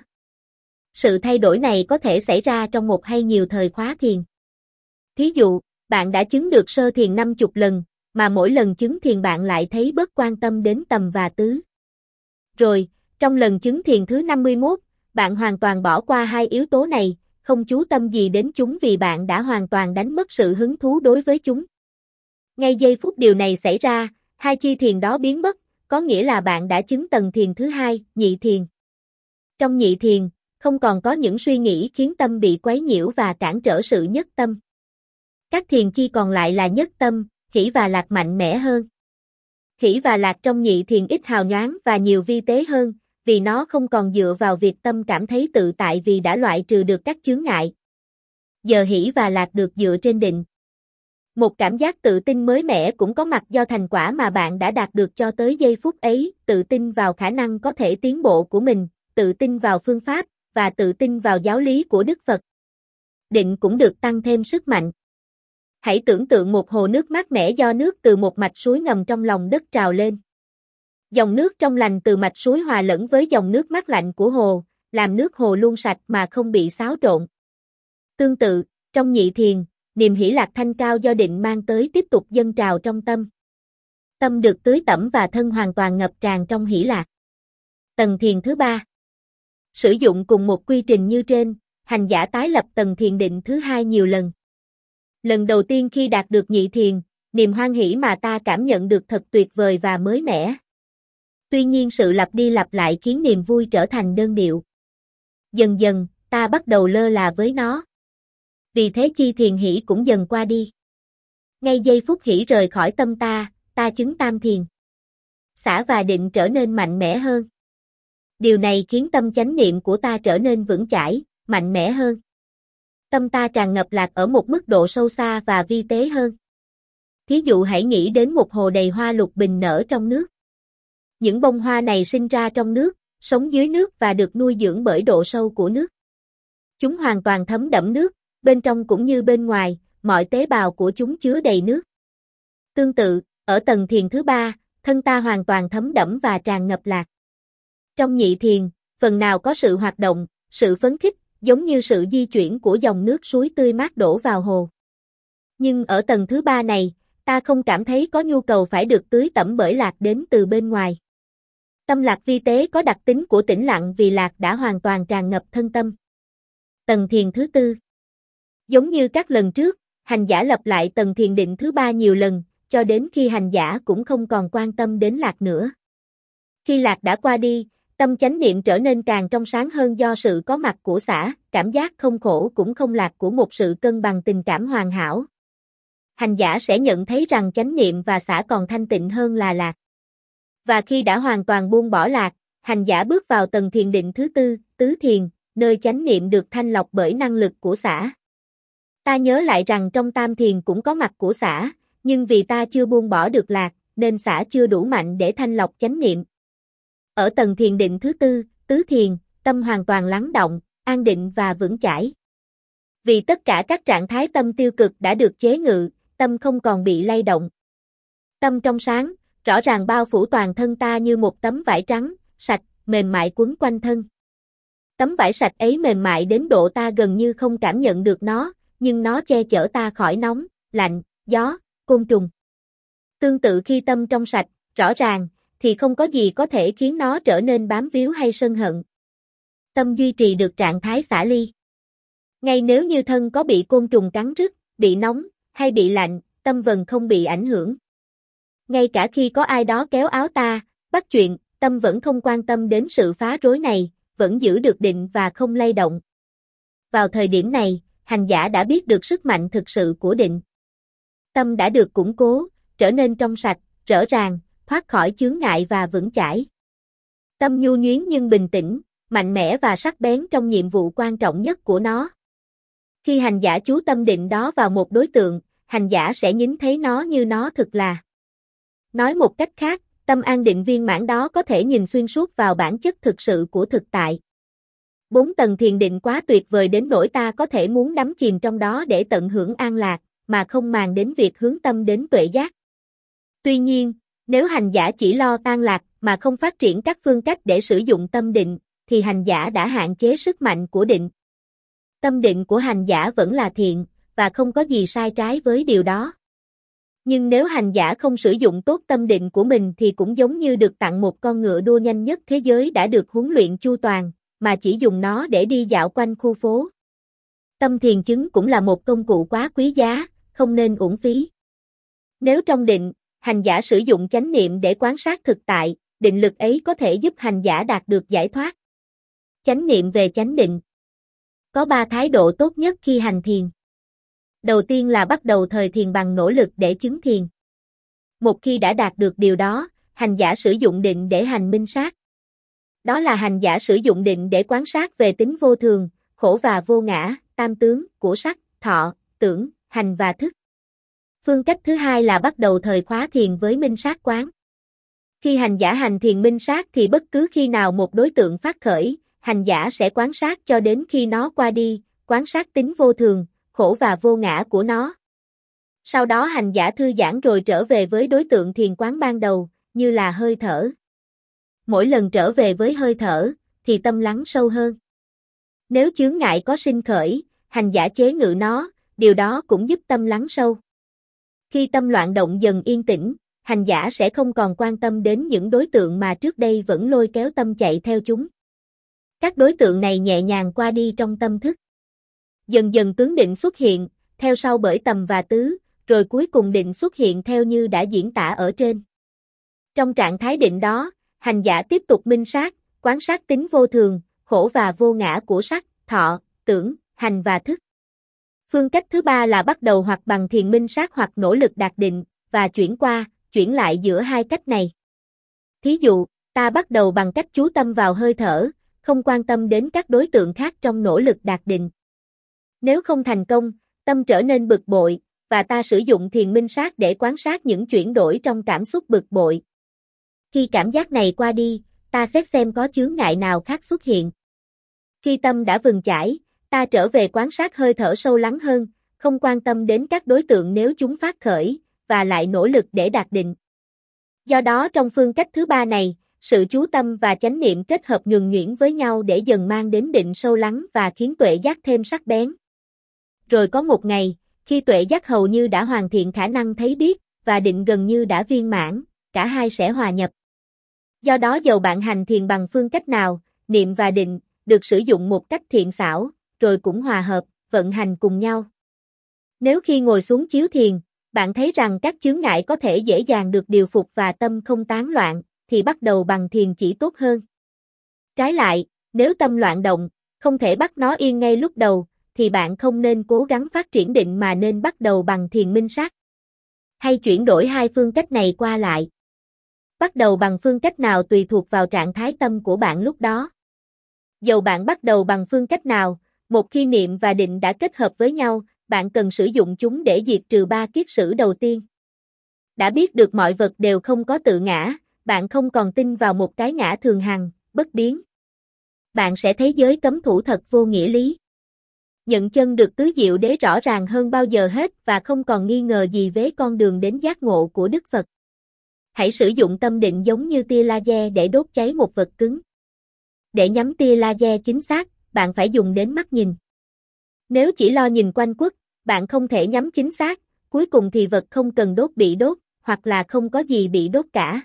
S1: Sự thay đổi này có thể xảy ra trong một hay nhiều thời khóa thiền. Thí dụ, bạn đã chứng được sơ thiền năm mươi lần, mà mỗi lần chứng thiền bạn lại thấy bớt quan tâm đến tầm và tứ. Rồi, trong lần chứng thiền thứ năm mươi mốt, bạn hoàn toàn bỏ qua hai yếu tố này, không chú tâm gì đến chúng vì bạn đã hoàn toàn đánh mất sự hứng thú đối với chúng. Ngay giây phút điều này xảy ra, hai chi thiền đó biến mất, có nghĩa là bạn đã chứng tầng thiền thứ hai, nhị thiền. Trong nhị thiền, không còn có những suy nghĩ khiến tâm bị quấy nhiễu và cản trở sự nhất tâm. Các thiền chi còn lại là nhất tâm, hỷ và lạc mạnh mẽ hơn. Hỷ và lạc trong nhị thiền ít hào nhoáng và nhiều vi tế hơn, vì nó không còn dựa vào việc tâm cảm thấy tự tại vì đã loại trừ được các chướng ngại. Giờ hỷ và lạc được dựa trên định. Một cảm giác tự tin mới mẻ cũng có mặt do thành quả mà bạn đã đạt được cho tới giây phút ấy, tự tin vào khả năng có thể tiến bộ của mình, tự tin vào phương pháp, và tự tin vào giáo lý của Đức Phật. Định cũng được tăng thêm sức mạnh. Hãy tưởng tượng một hồ nước mát mẻ do nước từ một mạch suối ngầm trong lòng đất trào lên. Dòng nước trong lành từ mạch suối hòa lẫn với dòng nước mát lạnh của hồ, làm nước hồ luôn sạch mà không bị xáo trộn. Tương tự, trong nhị thiền, niềm hỷ lạc thanh cao do định mang tới tiếp tục dâng trào trong tâm. Tâm được tưới tẩm và thân hoàn toàn ngập tràn trong hỷ lạc. Tầng thiền thứ ba. Sử dụng cùng một quy trình như trên, hành giả tái lập tầng thiền định thứ hai nhiều lần. Lần đầu tiên khi đạt được nhị thiền, niềm hoan hỷ mà ta cảm nhận được thật tuyệt vời và mới mẻ. Tuy nhiên sự lặp đi lặp lại khiến niềm vui trở thành đơn điệu. Dần dần, ta bắt đầu lơ là với nó. Vì thế chi thiền hỷ cũng dần qua đi. Ngay giây phút hỷ rời khỏi tâm ta, ta chứng tam thiền. Xả và định trở nên mạnh mẽ hơn. Điều này khiến tâm chánh niệm của ta trở nên vững chãi, mạnh mẽ hơn. Tâm ta tràn ngập lạc ở một mức độ sâu xa và vi tế hơn. Thí dụ hãy nghĩ đến một hồ đầy hoa lục bình nở trong nước. Những bông hoa này sinh ra trong nước, sống dưới nước và được nuôi dưỡng bởi độ sâu của nước. Chúng hoàn toàn thấm đẫm nước, bên trong cũng như bên ngoài, mọi tế bào của chúng chứa đầy nước. Tương tự, ở tầng thiền thứ ba, thân ta hoàn toàn thấm đẫm và tràn ngập lạc. Trong nhị thiền, phần nào có sự hoạt động, sự phấn khích, giống như sự di chuyển của dòng nước suối tươi mát đổ vào hồ. Nhưng ở tầng thứ ba này, ta không cảm thấy có nhu cầu phải được tưới tẩm bởi lạc đến từ bên ngoài. Tâm lạc vi tế có đặc tính của tĩnh lặng vì lạc đã hoàn toàn tràn ngập thân tâm. Tầng thiền thứ tư. Giống như các lần trước, hành giả lặp lại tầng thiền định thứ ba nhiều lần, cho đến khi hành giả cũng không còn quan tâm đến lạc nữa. Khi lạc đã qua đi, tâm chánh niệm trở nên càng trong sáng hơn do sự có mặt của xả, cảm giác không khổ cũng không lạc của một sự cân bằng tình cảm hoàn hảo. Hành giả sẽ nhận thấy rằng chánh niệm và xả còn thanh tịnh hơn là lạc. Và khi đã hoàn toàn buông bỏ lạc, hành giả bước vào tầng thiền định thứ tư, tứ thiền, nơi chánh niệm được thanh lọc bởi năng lực của xả. Ta nhớ lại rằng trong tam thiền cũng có mặt của xả, nhưng vì ta chưa buông bỏ được lạc, nên xả chưa đủ mạnh để thanh lọc chánh niệm. Ở tầng thiền định thứ tư, tứ thiền, tâm hoàn toàn lắng động, an định và vững chãi. Vì tất cả các trạng thái tâm tiêu cực đã được chế ngự, tâm không còn bị lay động. Tâm trong sáng, rõ ràng bao phủ toàn thân ta như một tấm vải trắng, sạch, mềm mại quấn quanh thân. Tấm vải sạch ấy mềm mại đến độ ta gần như không cảm nhận được nó, nhưng nó che chở ta khỏi nóng, lạnh, gió, côn trùng. Tương tự khi tâm trong sạch, rõ ràng, thì không có gì có thể khiến nó trở nên bám víu hay sân hận. Tâm duy trì được trạng thái xả ly. Ngay nếu như thân có bị côn trùng cắn rứt, bị nóng, hay bị lạnh, tâm vẫn không bị ảnh hưởng. Ngay cả khi có ai đó kéo áo ta, bắt chuyện, tâm vẫn không quan tâm đến sự phá rối này, vẫn giữ được định và không lay động. Vào thời điểm này, hành giả đã biết được sức mạnh thực sự của định. Tâm đã được củng cố, trở nên trong sạch, rõ ràng, thoát khỏi chướng ngại và vững chãi. Tâm nhu nhuyến nhưng bình tĩnh, mạnh mẽ và sắc bén trong nhiệm vụ quan trọng nhất của nó. Khi hành giả chú tâm định đó vào một đối tượng, hành giả sẽ nhìn thấy nó như nó thực là. Nói một cách khác, tâm an định viên mãn đó có thể nhìn xuyên suốt vào bản chất thực sự của thực tại. Bốn tầng thiền định quá tuyệt vời đến nỗi ta có thể muốn đắm chìm trong đó để tận hưởng an lạc, mà không màng đến việc hướng tâm đến tuệ giác. Tuy nhiên, nếu hành giả chỉ lo an lạc mà không phát triển các phương cách để sử dụng tâm định, thì hành giả đã hạn chế sức mạnh của định. Tâm định của hành giả vẫn là thiện, và không có gì sai trái với điều đó. Nhưng nếu hành giả không sử dụng tốt tâm định của mình thì cũng giống như được tặng một con ngựa đua nhanh nhất thế giới đã được huấn luyện chu toàn, mà chỉ dùng nó để đi dạo quanh khu phố. Tâm thiền chứng cũng là một công cụ quá quý giá, không nên uổng phí. Nếu trong định, hành giả sử dụng chánh niệm để quan sát thực tại, định lực ấy có thể giúp hành giả đạt được giải thoát. Chánh niệm về chánh định. Có ba thái độ tốt nhất khi hành thiền. Đầu tiên là bắt đầu thời thiền bằng nỗ lực để chứng thiền. Một khi đã đạt được điều đó, hành giả sử dụng định để hành minh sát. Đó là hành giả sử dụng định để quan sát về tính vô thường, khổ và vô ngã, tam tướng, của sắc, thọ, tưởng, hành và thức. Phương cách thứ hai là bắt đầu thời khóa thiền với minh sát quán. Khi hành giả hành thiền minh sát thì bất cứ khi nào một đối tượng phát khởi, hành giả sẽ quán sát cho đến khi nó qua đi, quán sát tính vô thường, khổ và vô ngã của nó. Sau đó hành giả thư giãn rồi trở về với đối tượng thiền quán ban đầu, như là hơi thở. Mỗi lần trở về với hơi thở, thì tâm lắng sâu hơn. Nếu chướng ngại có sinh khởi, hành giả chế ngự nó, điều đó cũng giúp tâm lắng sâu. Khi tâm loạn động dần yên tĩnh, hành giả sẽ không còn quan tâm đến những đối tượng mà trước đây vẫn lôi kéo tâm chạy theo chúng. Các đối tượng này nhẹ nhàng qua đi trong tâm thức. Dần dần tướng định xuất hiện, theo sau bởi tầm và tứ, rồi cuối cùng định xuất hiện theo như đã diễn tả ở trên. Trong trạng thái định đó, hành giả tiếp tục minh sát, quán sát tính vô thường, khổ và vô ngã của sắc, thọ, tưởng, hành và thức. Phương cách thứ ba là bắt đầu hoặc bằng thiền minh sát hoặc nỗ lực đạt định, và chuyển qua, chuyển lại giữa hai cách này. Thí dụ, ta bắt đầu bằng cách chú tâm vào hơi thở, không quan tâm đến các đối tượng khác trong nỗ lực đạt định. Nếu không thành công, tâm trở nên bực bội, và ta sử dụng thiền minh sát để quan sát những chuyển đổi trong cảm xúc bực bội. Khi cảm giác này qua đi, ta xét xem có chướng ngại nào khác xuất hiện. Khi tâm đã vừng chãi, ta trở về quan sát hơi thở sâu lắng hơn, không quan tâm đến các đối tượng nếu chúng phát khởi, và lại nỗ lực để đạt định. Do đó trong phương cách thứ ba này, sự chú tâm và chánh niệm kết hợp nhuần nhuyễn với nhau để dần mang đến định sâu lắng và khiến tuệ giác thêm sắc bén. Rồi có một ngày, khi tuệ giác hầu như đã hoàn thiện khả năng thấy biết, và định gần như đã viên mãn, cả hai sẽ hòa nhập. Do đó dầu bạn hành thiền bằng phương cách nào, niệm và định, được sử dụng một cách thiện xảo, rồi cũng hòa hợp, vận hành cùng nhau. Nếu khi ngồi xuống chiếu thiền, bạn thấy rằng các chướng ngại có thể dễ dàng được điều phục và tâm không tán loạn, thì bắt đầu bằng thiền chỉ tốt hơn. Trái lại, nếu tâm loạn động, không thể bắt nó yên ngay lúc đầu, thì bạn không nên cố gắng phát triển định mà nên bắt đầu bằng thiền minh sát. Hay chuyển đổi hai phương cách này qua lại. Bắt đầu bằng phương cách nào tùy thuộc vào trạng thái tâm của bạn lúc đó. Dầu bạn bắt đầu bằng phương cách nào, một khi niệm và định đã kết hợp với nhau, bạn cần sử dụng chúng để diệt trừ ba kiết sử đầu tiên. Đã biết được mọi vật đều không có tự ngã, bạn không còn tin vào một cái ngã thường hằng, bất biến. Bạn sẽ thấy giới cấm thủ thật vô nghĩa lý. Nhận chân được tứ diệu đế rõ ràng hơn bao giờ hết và không còn nghi ngờ gì về con đường đến giác ngộ của Đức Phật. Hãy sử dụng tâm định giống như tia laser để đốt cháy một vật cứng. Để nhắm tia laser chính xác, bạn phải dùng đến mắt nhìn. Nếu chỉ lo nhìn quanh quất, bạn không thể nhắm chính xác, cuối cùng thì vật không cần đốt bị đốt, hoặc là không có gì bị đốt cả.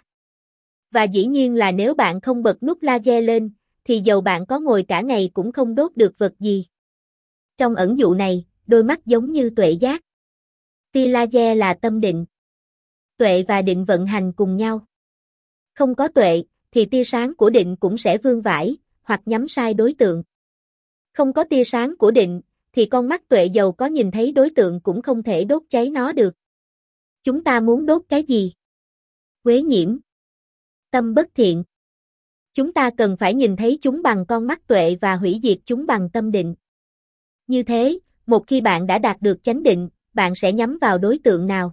S1: Và dĩ nhiên là nếu bạn không bật nút laser lên, thì dầu bạn có ngồi cả ngày cũng không đốt được vật gì. Trong ẩn dụ này, đôi mắt giống như tuệ giác. Tia laser là tâm định. Tuệ và định vận hành cùng nhau. Không có tuệ, thì tia sáng của định cũng sẽ vương vãi, hoặc nhắm sai đối tượng. Không có tia sáng của định, thì con mắt tuệ dầu có nhìn thấy đối tượng cũng không thể đốt cháy nó được. Chúng ta muốn đốt cái gì? Quế nhiễm. Tâm bất thiện. Chúng ta cần phải nhìn thấy chúng bằng con mắt tuệ và hủy diệt chúng bằng tâm định. Như thế, một khi bạn đã đạt được chánh định, bạn sẽ nhắm vào đối tượng nào?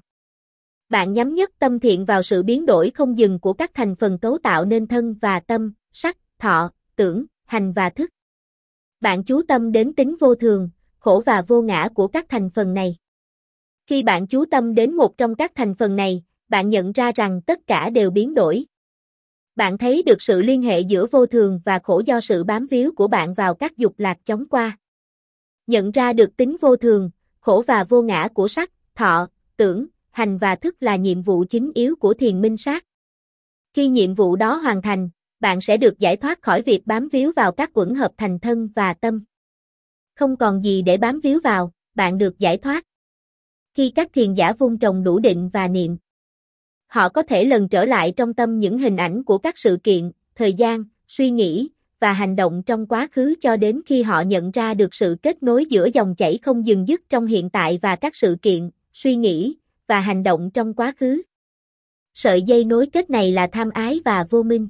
S1: Bạn nhắm nhất tâm thiện vào sự biến đổi không dừng của các thành phần cấu tạo nên thân và tâm, sắc, thọ, tưởng, hành và thức. Bạn chú tâm đến tính vô thường, khổ và vô ngã của các thành phần này. Khi bạn chú tâm đến một trong các thành phần này, bạn nhận ra rằng tất cả đều biến đổi. Bạn thấy được sự liên hệ giữa vô thường và khổ do sự bám víu của bạn vào các dục lạc chóng qua. Nhận ra được tính vô thường, khổ và vô ngã của sắc, thọ, tưởng, hành và thức là nhiệm vụ chính yếu của thiền minh sát. Khi nhiệm vụ đó hoàn thành, bạn sẽ được giải thoát khỏi việc bám víu vào các quẩn hợp thành thân và tâm. Không còn gì để bám víu vào, bạn được giải thoát. Khi các thiền giả vun trồng đủ định và niệm, họ có thể lần trở lại trong tâm những hình ảnh của các sự kiện, thời gian, suy nghĩ và hành động trong quá khứ cho đến khi họ nhận ra được sự kết nối giữa dòng chảy không dừng dứt trong hiện tại và các sự kiện, suy nghĩ và hành động trong quá khứ. Sợi dây nối kết này là tham ái và vô minh.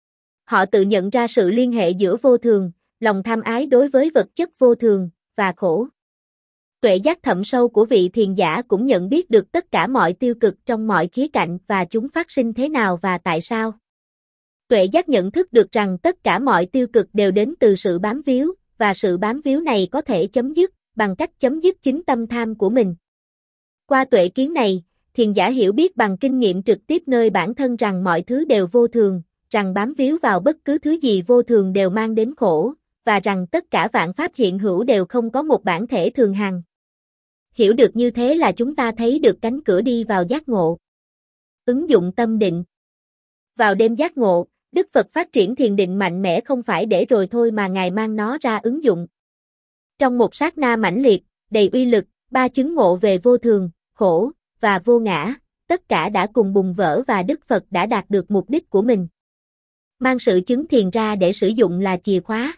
S1: Họ tự nhận ra sự liên hệ giữa vô thường, lòng tham ái đối với vật chất vô thường, và khổ. Tuệ giác thậm sâu của vị thiền giả cũng nhận biết được tất cả mọi tiêu cực trong mọi khía cạnh và chúng phát sinh thế nào và tại sao. Tuệ giác nhận thức được rằng tất cả mọi tiêu cực đều đến từ sự bám víu, và sự bám víu này có thể chấm dứt bằng cách chấm dứt chính tâm tham của mình. Qua tuệ kiến này, thiền giả hiểu biết bằng kinh nghiệm trực tiếp nơi bản thân rằng mọi thứ đều vô thường, rằng bám víu vào bất cứ thứ gì vô thường đều mang đến khổ, và rằng tất cả vạn pháp hiện hữu đều không có một bản thể thường hằng. Hiểu được như thế là chúng ta thấy được cánh cửa đi vào giác ngộ. Ứng dụng tâm định. Vào đêm giác ngộ, Đức Phật phát triển thiền định mạnh mẽ không phải để rồi thôi mà Ngài mang nó ra ứng dụng. Trong một sát na mãnh liệt, đầy uy lực, ba chứng ngộ về vô thường, khổ, và vô ngã, tất cả đã cùng bùng vỡ và Đức Phật đã đạt được mục đích của mình. Mang sự chứng thiền ra để sử dụng là chìa khóa.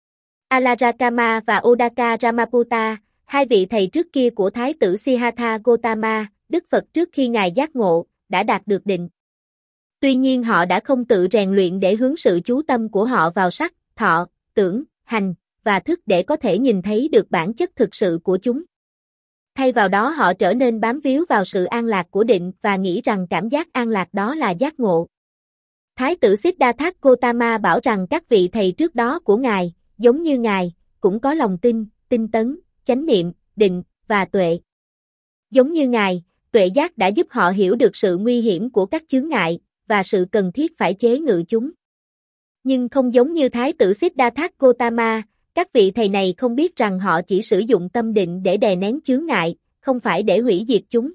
S1: Alarakama và Odaka Ramaputta, hai vị thầy trước kia của Thái tử Siddhartha Gautama, Đức Phật trước khi Ngài giác ngộ, đã đạt được định. Tuy nhiên họ đã không tự rèn luyện để hướng sự chú tâm của họ vào sắc, thọ, tưởng, hành, và thức để có thể nhìn thấy được bản chất thực sự của chúng. Thay vào đó họ trở nên bám víu vào sự an lạc của định và nghĩ rằng cảm giác an lạc đó là giác ngộ. Thái tử Siddhartha Gautama bảo rằng các vị thầy trước đó của Ngài, giống như Ngài, cũng có lòng tin, tinh tấn, chánh niệm, định, và tuệ. Giống như Ngài, tuệ giác đã giúp họ hiểu được sự nguy hiểm của các chướng ngại, và sự cần thiết phải chế ngự chúng. Nhưng không giống như Thái tử Siddhartha Gautama, các vị thầy này không biết rằng họ chỉ sử dụng tâm định để đè nén chướng ngại, không phải để hủy diệt chúng.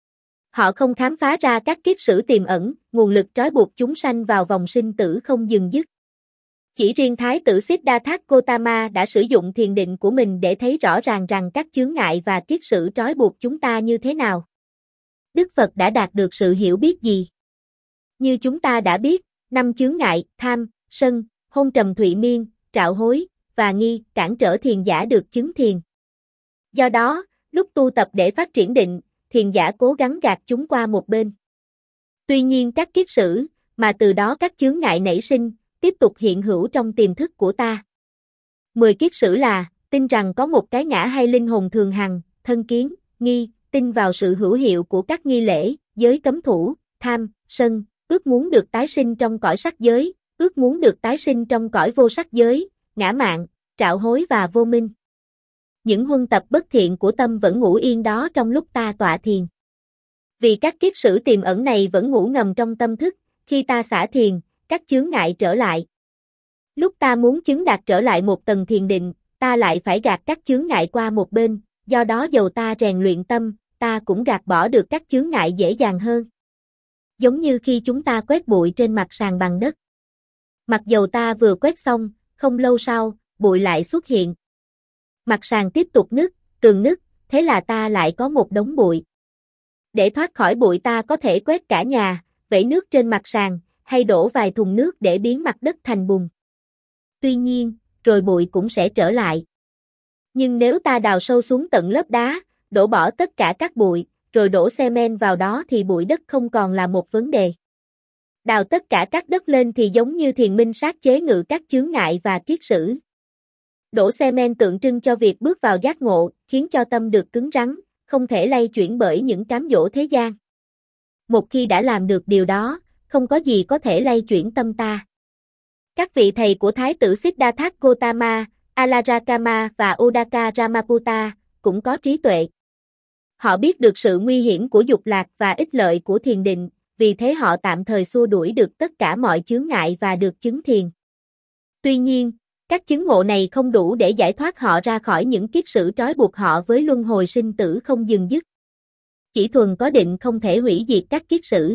S1: Họ không khám phá ra các kiếp sử tiềm ẩn, nguồn lực trói buộc chúng sanh vào vòng sinh tử không dừng dứt. Chỉ riêng Thái tử Siddhartha Gautama đã sử dụng thiền định của mình để thấy rõ ràng rằng các chướng ngại và kiếp sử trói buộc chúng ta như thế nào. Đức Phật đã đạt được sự hiểu biết gì? Như chúng ta đã biết, năm chướng ngại, tham, sân, hôn trầm thụy miên, trạo hối, và nghi, cản trở thiền giả được chứng thiền. Do đó, lúc tu tập để phát triển định, thiền giả cố gắng gạt chúng qua một bên. Tuy nhiên các kiết sử, mà từ đó các chướng ngại nảy sinh, tiếp tục hiện hữu trong tiềm thức của ta. Mười kiết sử là, tin rằng có một cái ngã hay linh hồn thường hằng, thân kiến, nghi, tin vào sự hữu hiệu của các nghi lễ, giới cấm thủ, tham, sân, ước muốn được tái sinh trong cõi sắc giới, ước muốn được tái sinh trong cõi vô sắc giới, ngã mạn, trạo hối và vô minh. Những huân tập bất thiện của tâm vẫn ngủ yên đó trong lúc ta tọa thiền. Vì các kiết sử tiềm ẩn này vẫn ngủ ngầm trong tâm thức, khi ta xả thiền, các chướng ngại trở lại. Lúc ta muốn chứng đạt trở lại một tầng thiền định, ta lại phải gạt các chướng ngại qua một bên, do đó dầu ta rèn luyện tâm, ta cũng gạt bỏ được các chướng ngại dễ dàng hơn. Giống như khi chúng ta quét bụi trên mặt sàn bằng đất. Mặc dầu ta vừa quét xong, không lâu sau, bụi lại xuất hiện. Mặt sàn tiếp tục nứt, tường nứt, thế là ta lại có một đống bụi. Để thoát khỏi bụi ta có thể quét cả nhà, vẩy nước trên mặt sàn, hay đổ vài thùng nước để biến mặt đất thành bùn. Tuy nhiên, rồi bụi cũng sẽ trở lại. Nhưng nếu ta đào sâu xuống tận lớp đá, đổ bỏ tất cả các bụi, rồi đổ xi-men vào đó thì bụi đất không còn là một vấn đề. Đào tất cả các đất lên thì giống như thiền minh sát chế ngự các chướng ngại và kiết sử. Đổ xi-men tượng trưng cho việc bước vào giác ngộ, khiến cho tâm được cứng rắn, không thể lay chuyển bởi những cám dỗ thế gian. Một khi đã làm được điều đó, không có gì có thể lay chuyển tâm ta. Các vị thầy của Thái tử Siddhartha Gautama, Alarakama và Odaka Ramaputta cũng có trí tuệ. Họ biết được sự nguy hiểm của dục lạc và ích lợi của thiền định, vì thế họ tạm thời xua đuổi được tất cả mọi chướng ngại và được chứng thiền. Tuy nhiên, các chứng ngộ này không đủ để giải thoát họ ra khỏi những kiết sử trói buộc họ với luân hồi sinh tử không dừng dứt. Chỉ thuần có định không thể hủy diệt các kiết sử.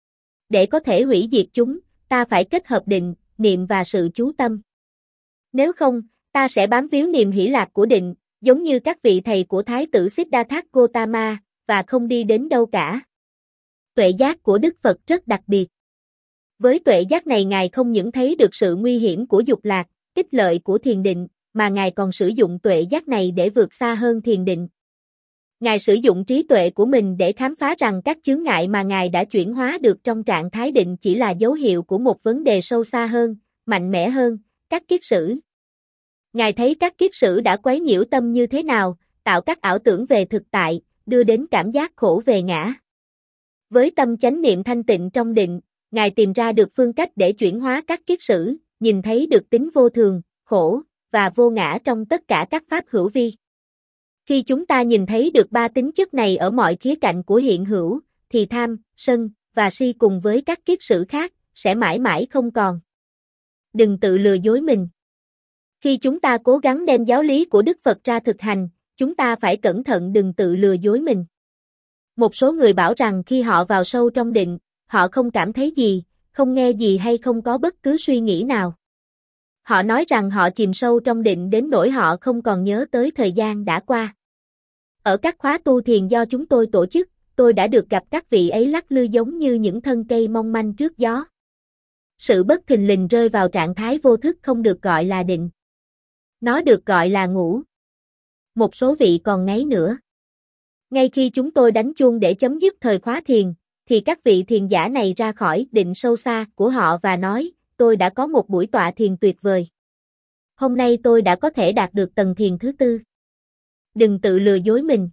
S1: Để có thể hủy diệt chúng, ta phải kết hợp định, niệm và sự chú tâm. Nếu không, ta sẽ bám víu niềm hỷ lạc của định, giống như các vị thầy của Thái tử Siddhartha Gautama, và không đi đến đâu cả. Tuệ giác của Đức Phật rất đặc biệt. Với tuệ giác này Ngài không những thấy được sự nguy hiểm của dục lạc, ích lợi của thiền định, mà Ngài còn sử dụng tuệ giác này để vượt xa hơn thiền định. Ngài sử dụng trí tuệ của mình để khám phá rằng các chướng ngại mà Ngài đã chuyển hóa được trong trạng thái định chỉ là dấu hiệu của một vấn đề sâu xa hơn, mạnh mẽ hơn, các kiết sử. Ngài thấy các kiết sử đã quấy nhiễu tâm như thế nào, tạo các ảo tưởng về thực tại, đưa đến cảm giác khổ về ngã. Với tâm chánh niệm thanh tịnh trong định, Ngài tìm ra được phương cách để chuyển hóa các kiết sử, nhìn thấy được tính vô thường, khổ, và vô ngã trong tất cả các pháp hữu vi. Khi chúng ta nhìn thấy được ba tính chất này ở mọi khía cạnh của hiện hữu, thì tham, sân, và si cùng với các kiết sử khác, sẽ mãi mãi không còn. Đừng tự lừa dối mình. Khi chúng ta cố gắng đem giáo lý của Đức Phật ra thực hành, chúng ta phải cẩn thận đừng tự lừa dối mình. Một số người bảo rằng khi họ vào sâu trong định, họ không cảm thấy gì, không nghe gì hay không có bất cứ suy nghĩ nào. Họ nói rằng họ chìm sâu trong định đến nỗi họ không còn nhớ tới thời gian đã qua. Ở các khóa tu thiền do chúng tôi tổ chức, tôi đã được gặp các vị ấy lắc lư giống như những thân cây mong manh trước gió. Sự bất thình lình rơi vào trạng thái vô thức không được gọi là định. Nó được gọi là ngủ. Một số vị còn ngáy nữa. Ngay khi chúng tôi đánh chuông để chấm dứt thời khóa thiền, thì các vị thiền giả này ra khỏi định sâu xa của họ và nói, tôi đã có một buổi tọa thiền tuyệt vời. Hôm nay tôi đã có thể đạt được tầng thiền thứ tư. Đừng tự lừa dối mình.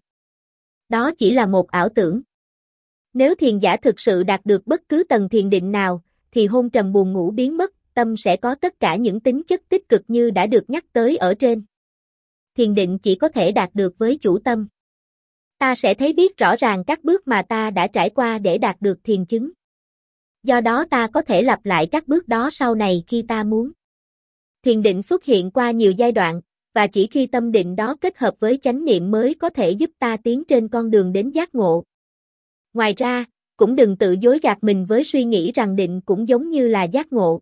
S1: Đó chỉ là một ảo tưởng. Nếu thiền giả thực sự đạt được bất cứ tầng thiền định nào, thì hôn trầm buồn ngủ biến mất, tâm sẽ có tất cả những tính chất tích cực như đã được nhắc tới ở trên. Thiền định chỉ có thể đạt được với chủ tâm. Ta sẽ thấy biết rõ ràng các bước mà ta đã trải qua để đạt được thiền chứng. Do đó ta có thể lặp lại các bước đó sau này khi ta muốn. Thiền định xuất hiện qua nhiều giai đoạn, và chỉ khi tâm định đó kết hợp với chánh niệm mới có thể giúp ta tiến trên con đường đến giác ngộ. Ngoài ra, cũng đừng tự dối gạt mình với suy nghĩ rằng định cũng giống như là giác ngộ.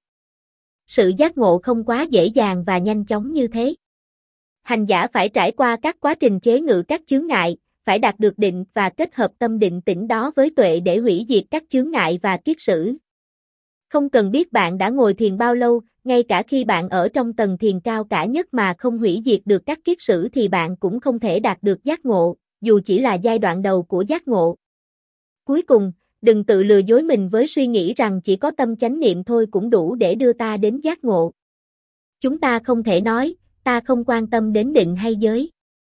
S1: Sự giác ngộ không quá dễ dàng và nhanh chóng như thế. Hành giả phải trải qua các quá trình chế ngự các chướng ngại, phải đạt được định và kết hợp tâm định tĩnh đó với tuệ để hủy diệt các chướng ngại và kiết sử. Không cần biết bạn đã ngồi thiền bao lâu, ngay cả khi bạn ở trong tầng thiền cao cả nhất mà không hủy diệt được các kiết sử thì bạn cũng không thể đạt được giác ngộ, dù chỉ là giai đoạn đầu của giác ngộ. Cuối cùng, đừng tự lừa dối mình với suy nghĩ rằng chỉ có tâm chánh niệm thôi cũng đủ để đưa ta đến giác ngộ. Chúng ta không thể nói, ta không quan tâm đến định hay giới.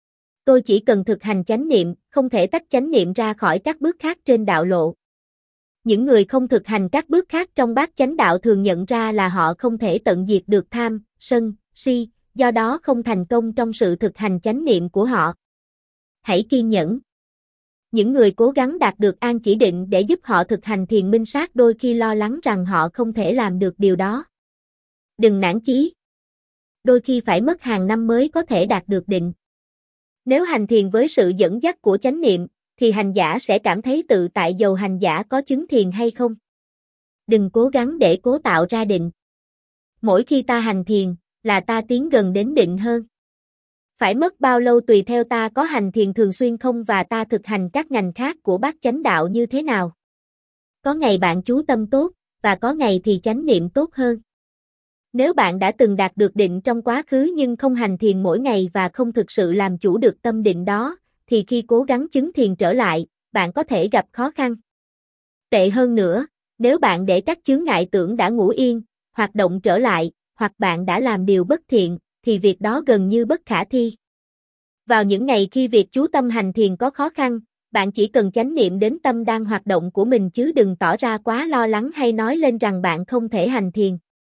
S1: Tôi chỉ cần thực hành chánh niệm, không thể tách chánh niệm ra khỏi các bước khác trên đạo lộ. Những người không thực hành các bước khác trong bát chánh đạo thường nhận ra là họ không thể tận diệt được tham, sân, si, do đó không thành công trong sự thực hành chánh niệm của họ. Hãy kiên nhẫn. Những người cố gắng đạt được an chỉ định để giúp họ thực hành thiền minh sát đôi khi lo lắng rằng họ không thể làm được điều đó. Đừng nản chí. Đôi khi phải mất hàng năm mới có thể đạt được định. Nếu hành thiền với sự dẫn dắt của chánh niệm, thì hành giả sẽ cảm thấy tự tại dầu hành giả có chứng thiền hay không. Đừng cố gắng để cố tạo ra định. Mỗi khi ta hành thiền, là ta tiến gần đến định hơn. Phải mất bao lâu tùy theo ta có hành thiền thường xuyên không và ta thực hành các ngành khác của bát chánh đạo như thế nào. Có ngày bạn chú tâm tốt, và có ngày thì chánh niệm tốt hơn. Nếu bạn đã từng đạt được định trong quá khứ nhưng không hành thiền mỗi ngày và không thực sự làm chủ được tâm định đó, thì khi cố gắng chứng thiền trở lại, bạn có thể gặp khó khăn. Tệ hơn nữa, nếu bạn để các chướng ngại tưởng đã ngủ yên, hoạt động trở lại, hoặc bạn đã làm điều bất thiện, thì việc đó gần như bất khả thi. Vào những ngày khi việc chú tâm hành thiền có khó khăn, bạn chỉ cần chánh niệm đến tâm đang hoạt động của mình chứ đừng tỏ ra quá lo lắng hay nói lên rằng bạn không thể hành thiền.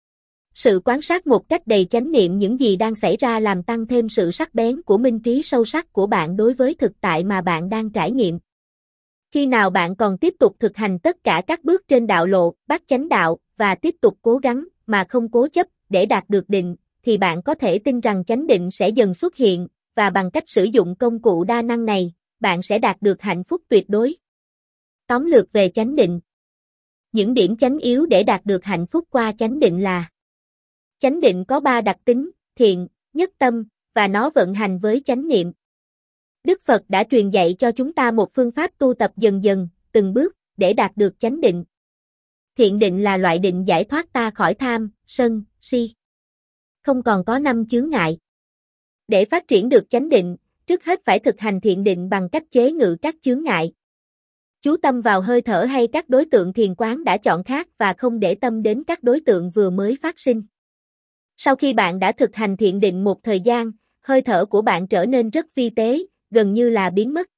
S1: Sự quan sát một cách đầy chánh niệm những gì đang xảy ra làm tăng thêm sự sắc bén của minh trí sâu sắc của bạn đối với thực tại mà bạn đang trải nghiệm. Khi nào bạn còn tiếp tục thực hành tất cả các bước trên đạo lộ, bát chánh đạo, và tiếp tục cố gắng, mà không cố chấp, để đạt được định, thì bạn có thể tin rằng chánh định sẽ dần xuất hiện, và bằng cách sử dụng công cụ đa năng này, bạn sẽ đạt được hạnh phúc tuyệt đối. Tóm lược về chánh định. Những điểm chánh yếu để đạt được hạnh phúc qua chánh định là: chánh định có ba đặc tính, thiện, nhất tâm, và nó vận hành với chánh niệm. Đức Phật đã truyền dạy cho chúng ta một phương pháp tu tập dần dần, từng bước, để đạt được chánh định. Thiện định là loại định giải thoát ta khỏi tham, sân, si. Không còn có năm chướng ngại. Để phát triển được chánh định, trước hết phải thực hành thiện định bằng cách chế ngự các chướng ngại. Chú tâm vào hơi thở hay các đối tượng thiền quán đã chọn khác và không để tâm đến các đối tượng vừa mới phát sinh. Sau khi bạn đã thực hành thiện định một thời gian, hơi thở của bạn trở nên rất vi tế, gần như là biến mất.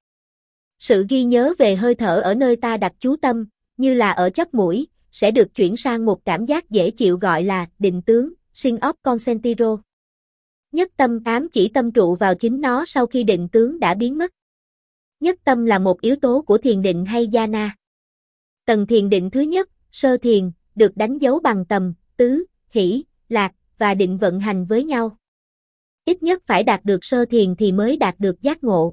S1: Sự ghi nhớ về hơi thở ở nơi ta đặt chú tâm, như là ở chóp mũi, sẽ được chuyển sang một cảm giác dễ chịu gọi là định tướng, Sin of Concentro. Nhất tâm ám chỉ tâm trụ vào chính nó sau khi định tướng đã biến mất. Nhất tâm là một yếu tố của thiền định hay jhana. Tầng thiền định thứ nhất, sơ thiền, được đánh dấu bằng tầm, tứ, hỷ, lạc, và định vận hành với nhau. Ít nhất phải đạt được sơ thiền thì mới đạt được giác ngộ.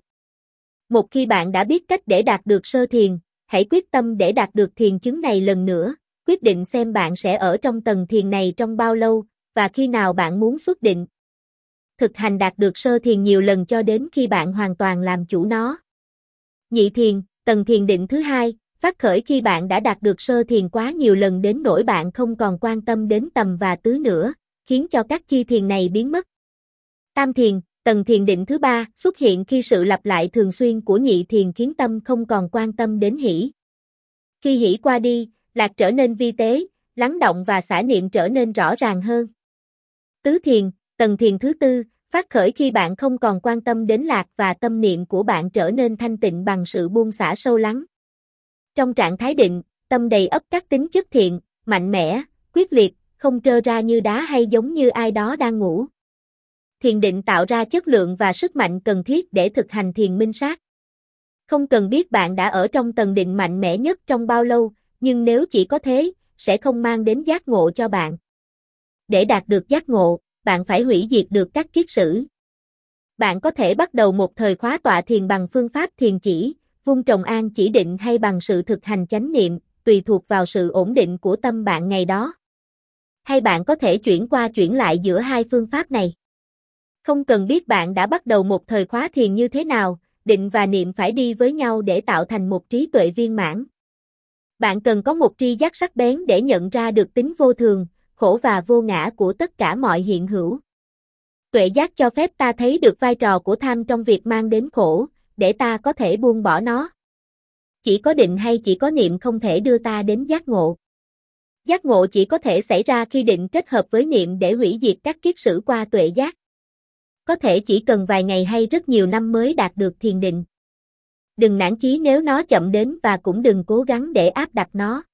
S1: Một khi bạn đã biết cách để đạt được sơ thiền, hãy quyết tâm để đạt được thiền chứng này lần nữa, quyết định xem bạn sẽ ở trong tầng thiền này trong bao lâu, và khi nào bạn muốn xuất định. Thực hành đạt được sơ thiền nhiều lần cho đến khi bạn hoàn toàn làm chủ nó. Nhị thiền, tầng thiền định thứ hai, phát khởi khi bạn đã đạt được sơ thiền quá nhiều lần đến nỗi bạn không còn quan tâm đến tầm và tứ nữa, khiến cho các chi thiền này biến mất. Tam thiền, tầng thiền định thứ ba, xuất hiện khi sự lặp lại thường xuyên của nhị thiền khiến tâm không còn quan tâm đến hỷ. Khi hỷ qua đi, lạc trở nên vi tế, lắng động và xả niệm trở nên rõ ràng hơn. Tứ thiền, tầng thiền thứ tư, phát khởi khi bạn không còn quan tâm đến lạc và tâm niệm của bạn trở nên thanh tịnh bằng sự buông xả sâu lắng. Trong trạng thái định, tâm đầy ắp các tính chất thiện, mạnh mẽ, quyết liệt, không trơ ra như đá hay giống như ai đó đang ngủ. Thiền định tạo ra chất lượng và sức mạnh cần thiết để thực hành thiền minh sát. Không cần biết bạn đã ở trong tầng định mạnh mẽ nhất trong bao lâu, nhưng nếu chỉ có thế, sẽ không mang đến giác ngộ cho bạn. Để đạt được giác ngộ, bạn phải hủy diệt được các kiết sử. Bạn có thể bắt đầu một thời khóa tọa thiền bằng phương pháp thiền chỉ, vung trồng an chỉ định hay bằng sự thực hành chánh niệm, tùy thuộc vào sự ổn định của tâm bạn ngày đó. Hay bạn có thể chuyển qua chuyển lại giữa hai phương pháp này. Không cần biết bạn đã bắt đầu một thời khóa thiền như thế nào, định và niệm phải đi với nhau để tạo thành một trí tuệ viên mãn. Bạn cần có một tri giác sắc bén để nhận ra được tính vô thường, khổ và vô ngã của tất cả mọi hiện hữu. Tuệ giác cho phép ta thấy được vai trò của tham trong việc mang đến khổ, để ta có thể buông bỏ nó. Chỉ có định hay chỉ có niệm không thể đưa ta đến giác ngộ. Giác ngộ chỉ có thể xảy ra khi định kết hợp với niệm để hủy diệt các kiết sử qua tuệ giác. Có thể chỉ cần vài ngày hay rất nhiều năm mới đạt được thiền định. Đừng nản chí nếu nó chậm đến và cũng đừng cố gắng để áp đặt nó.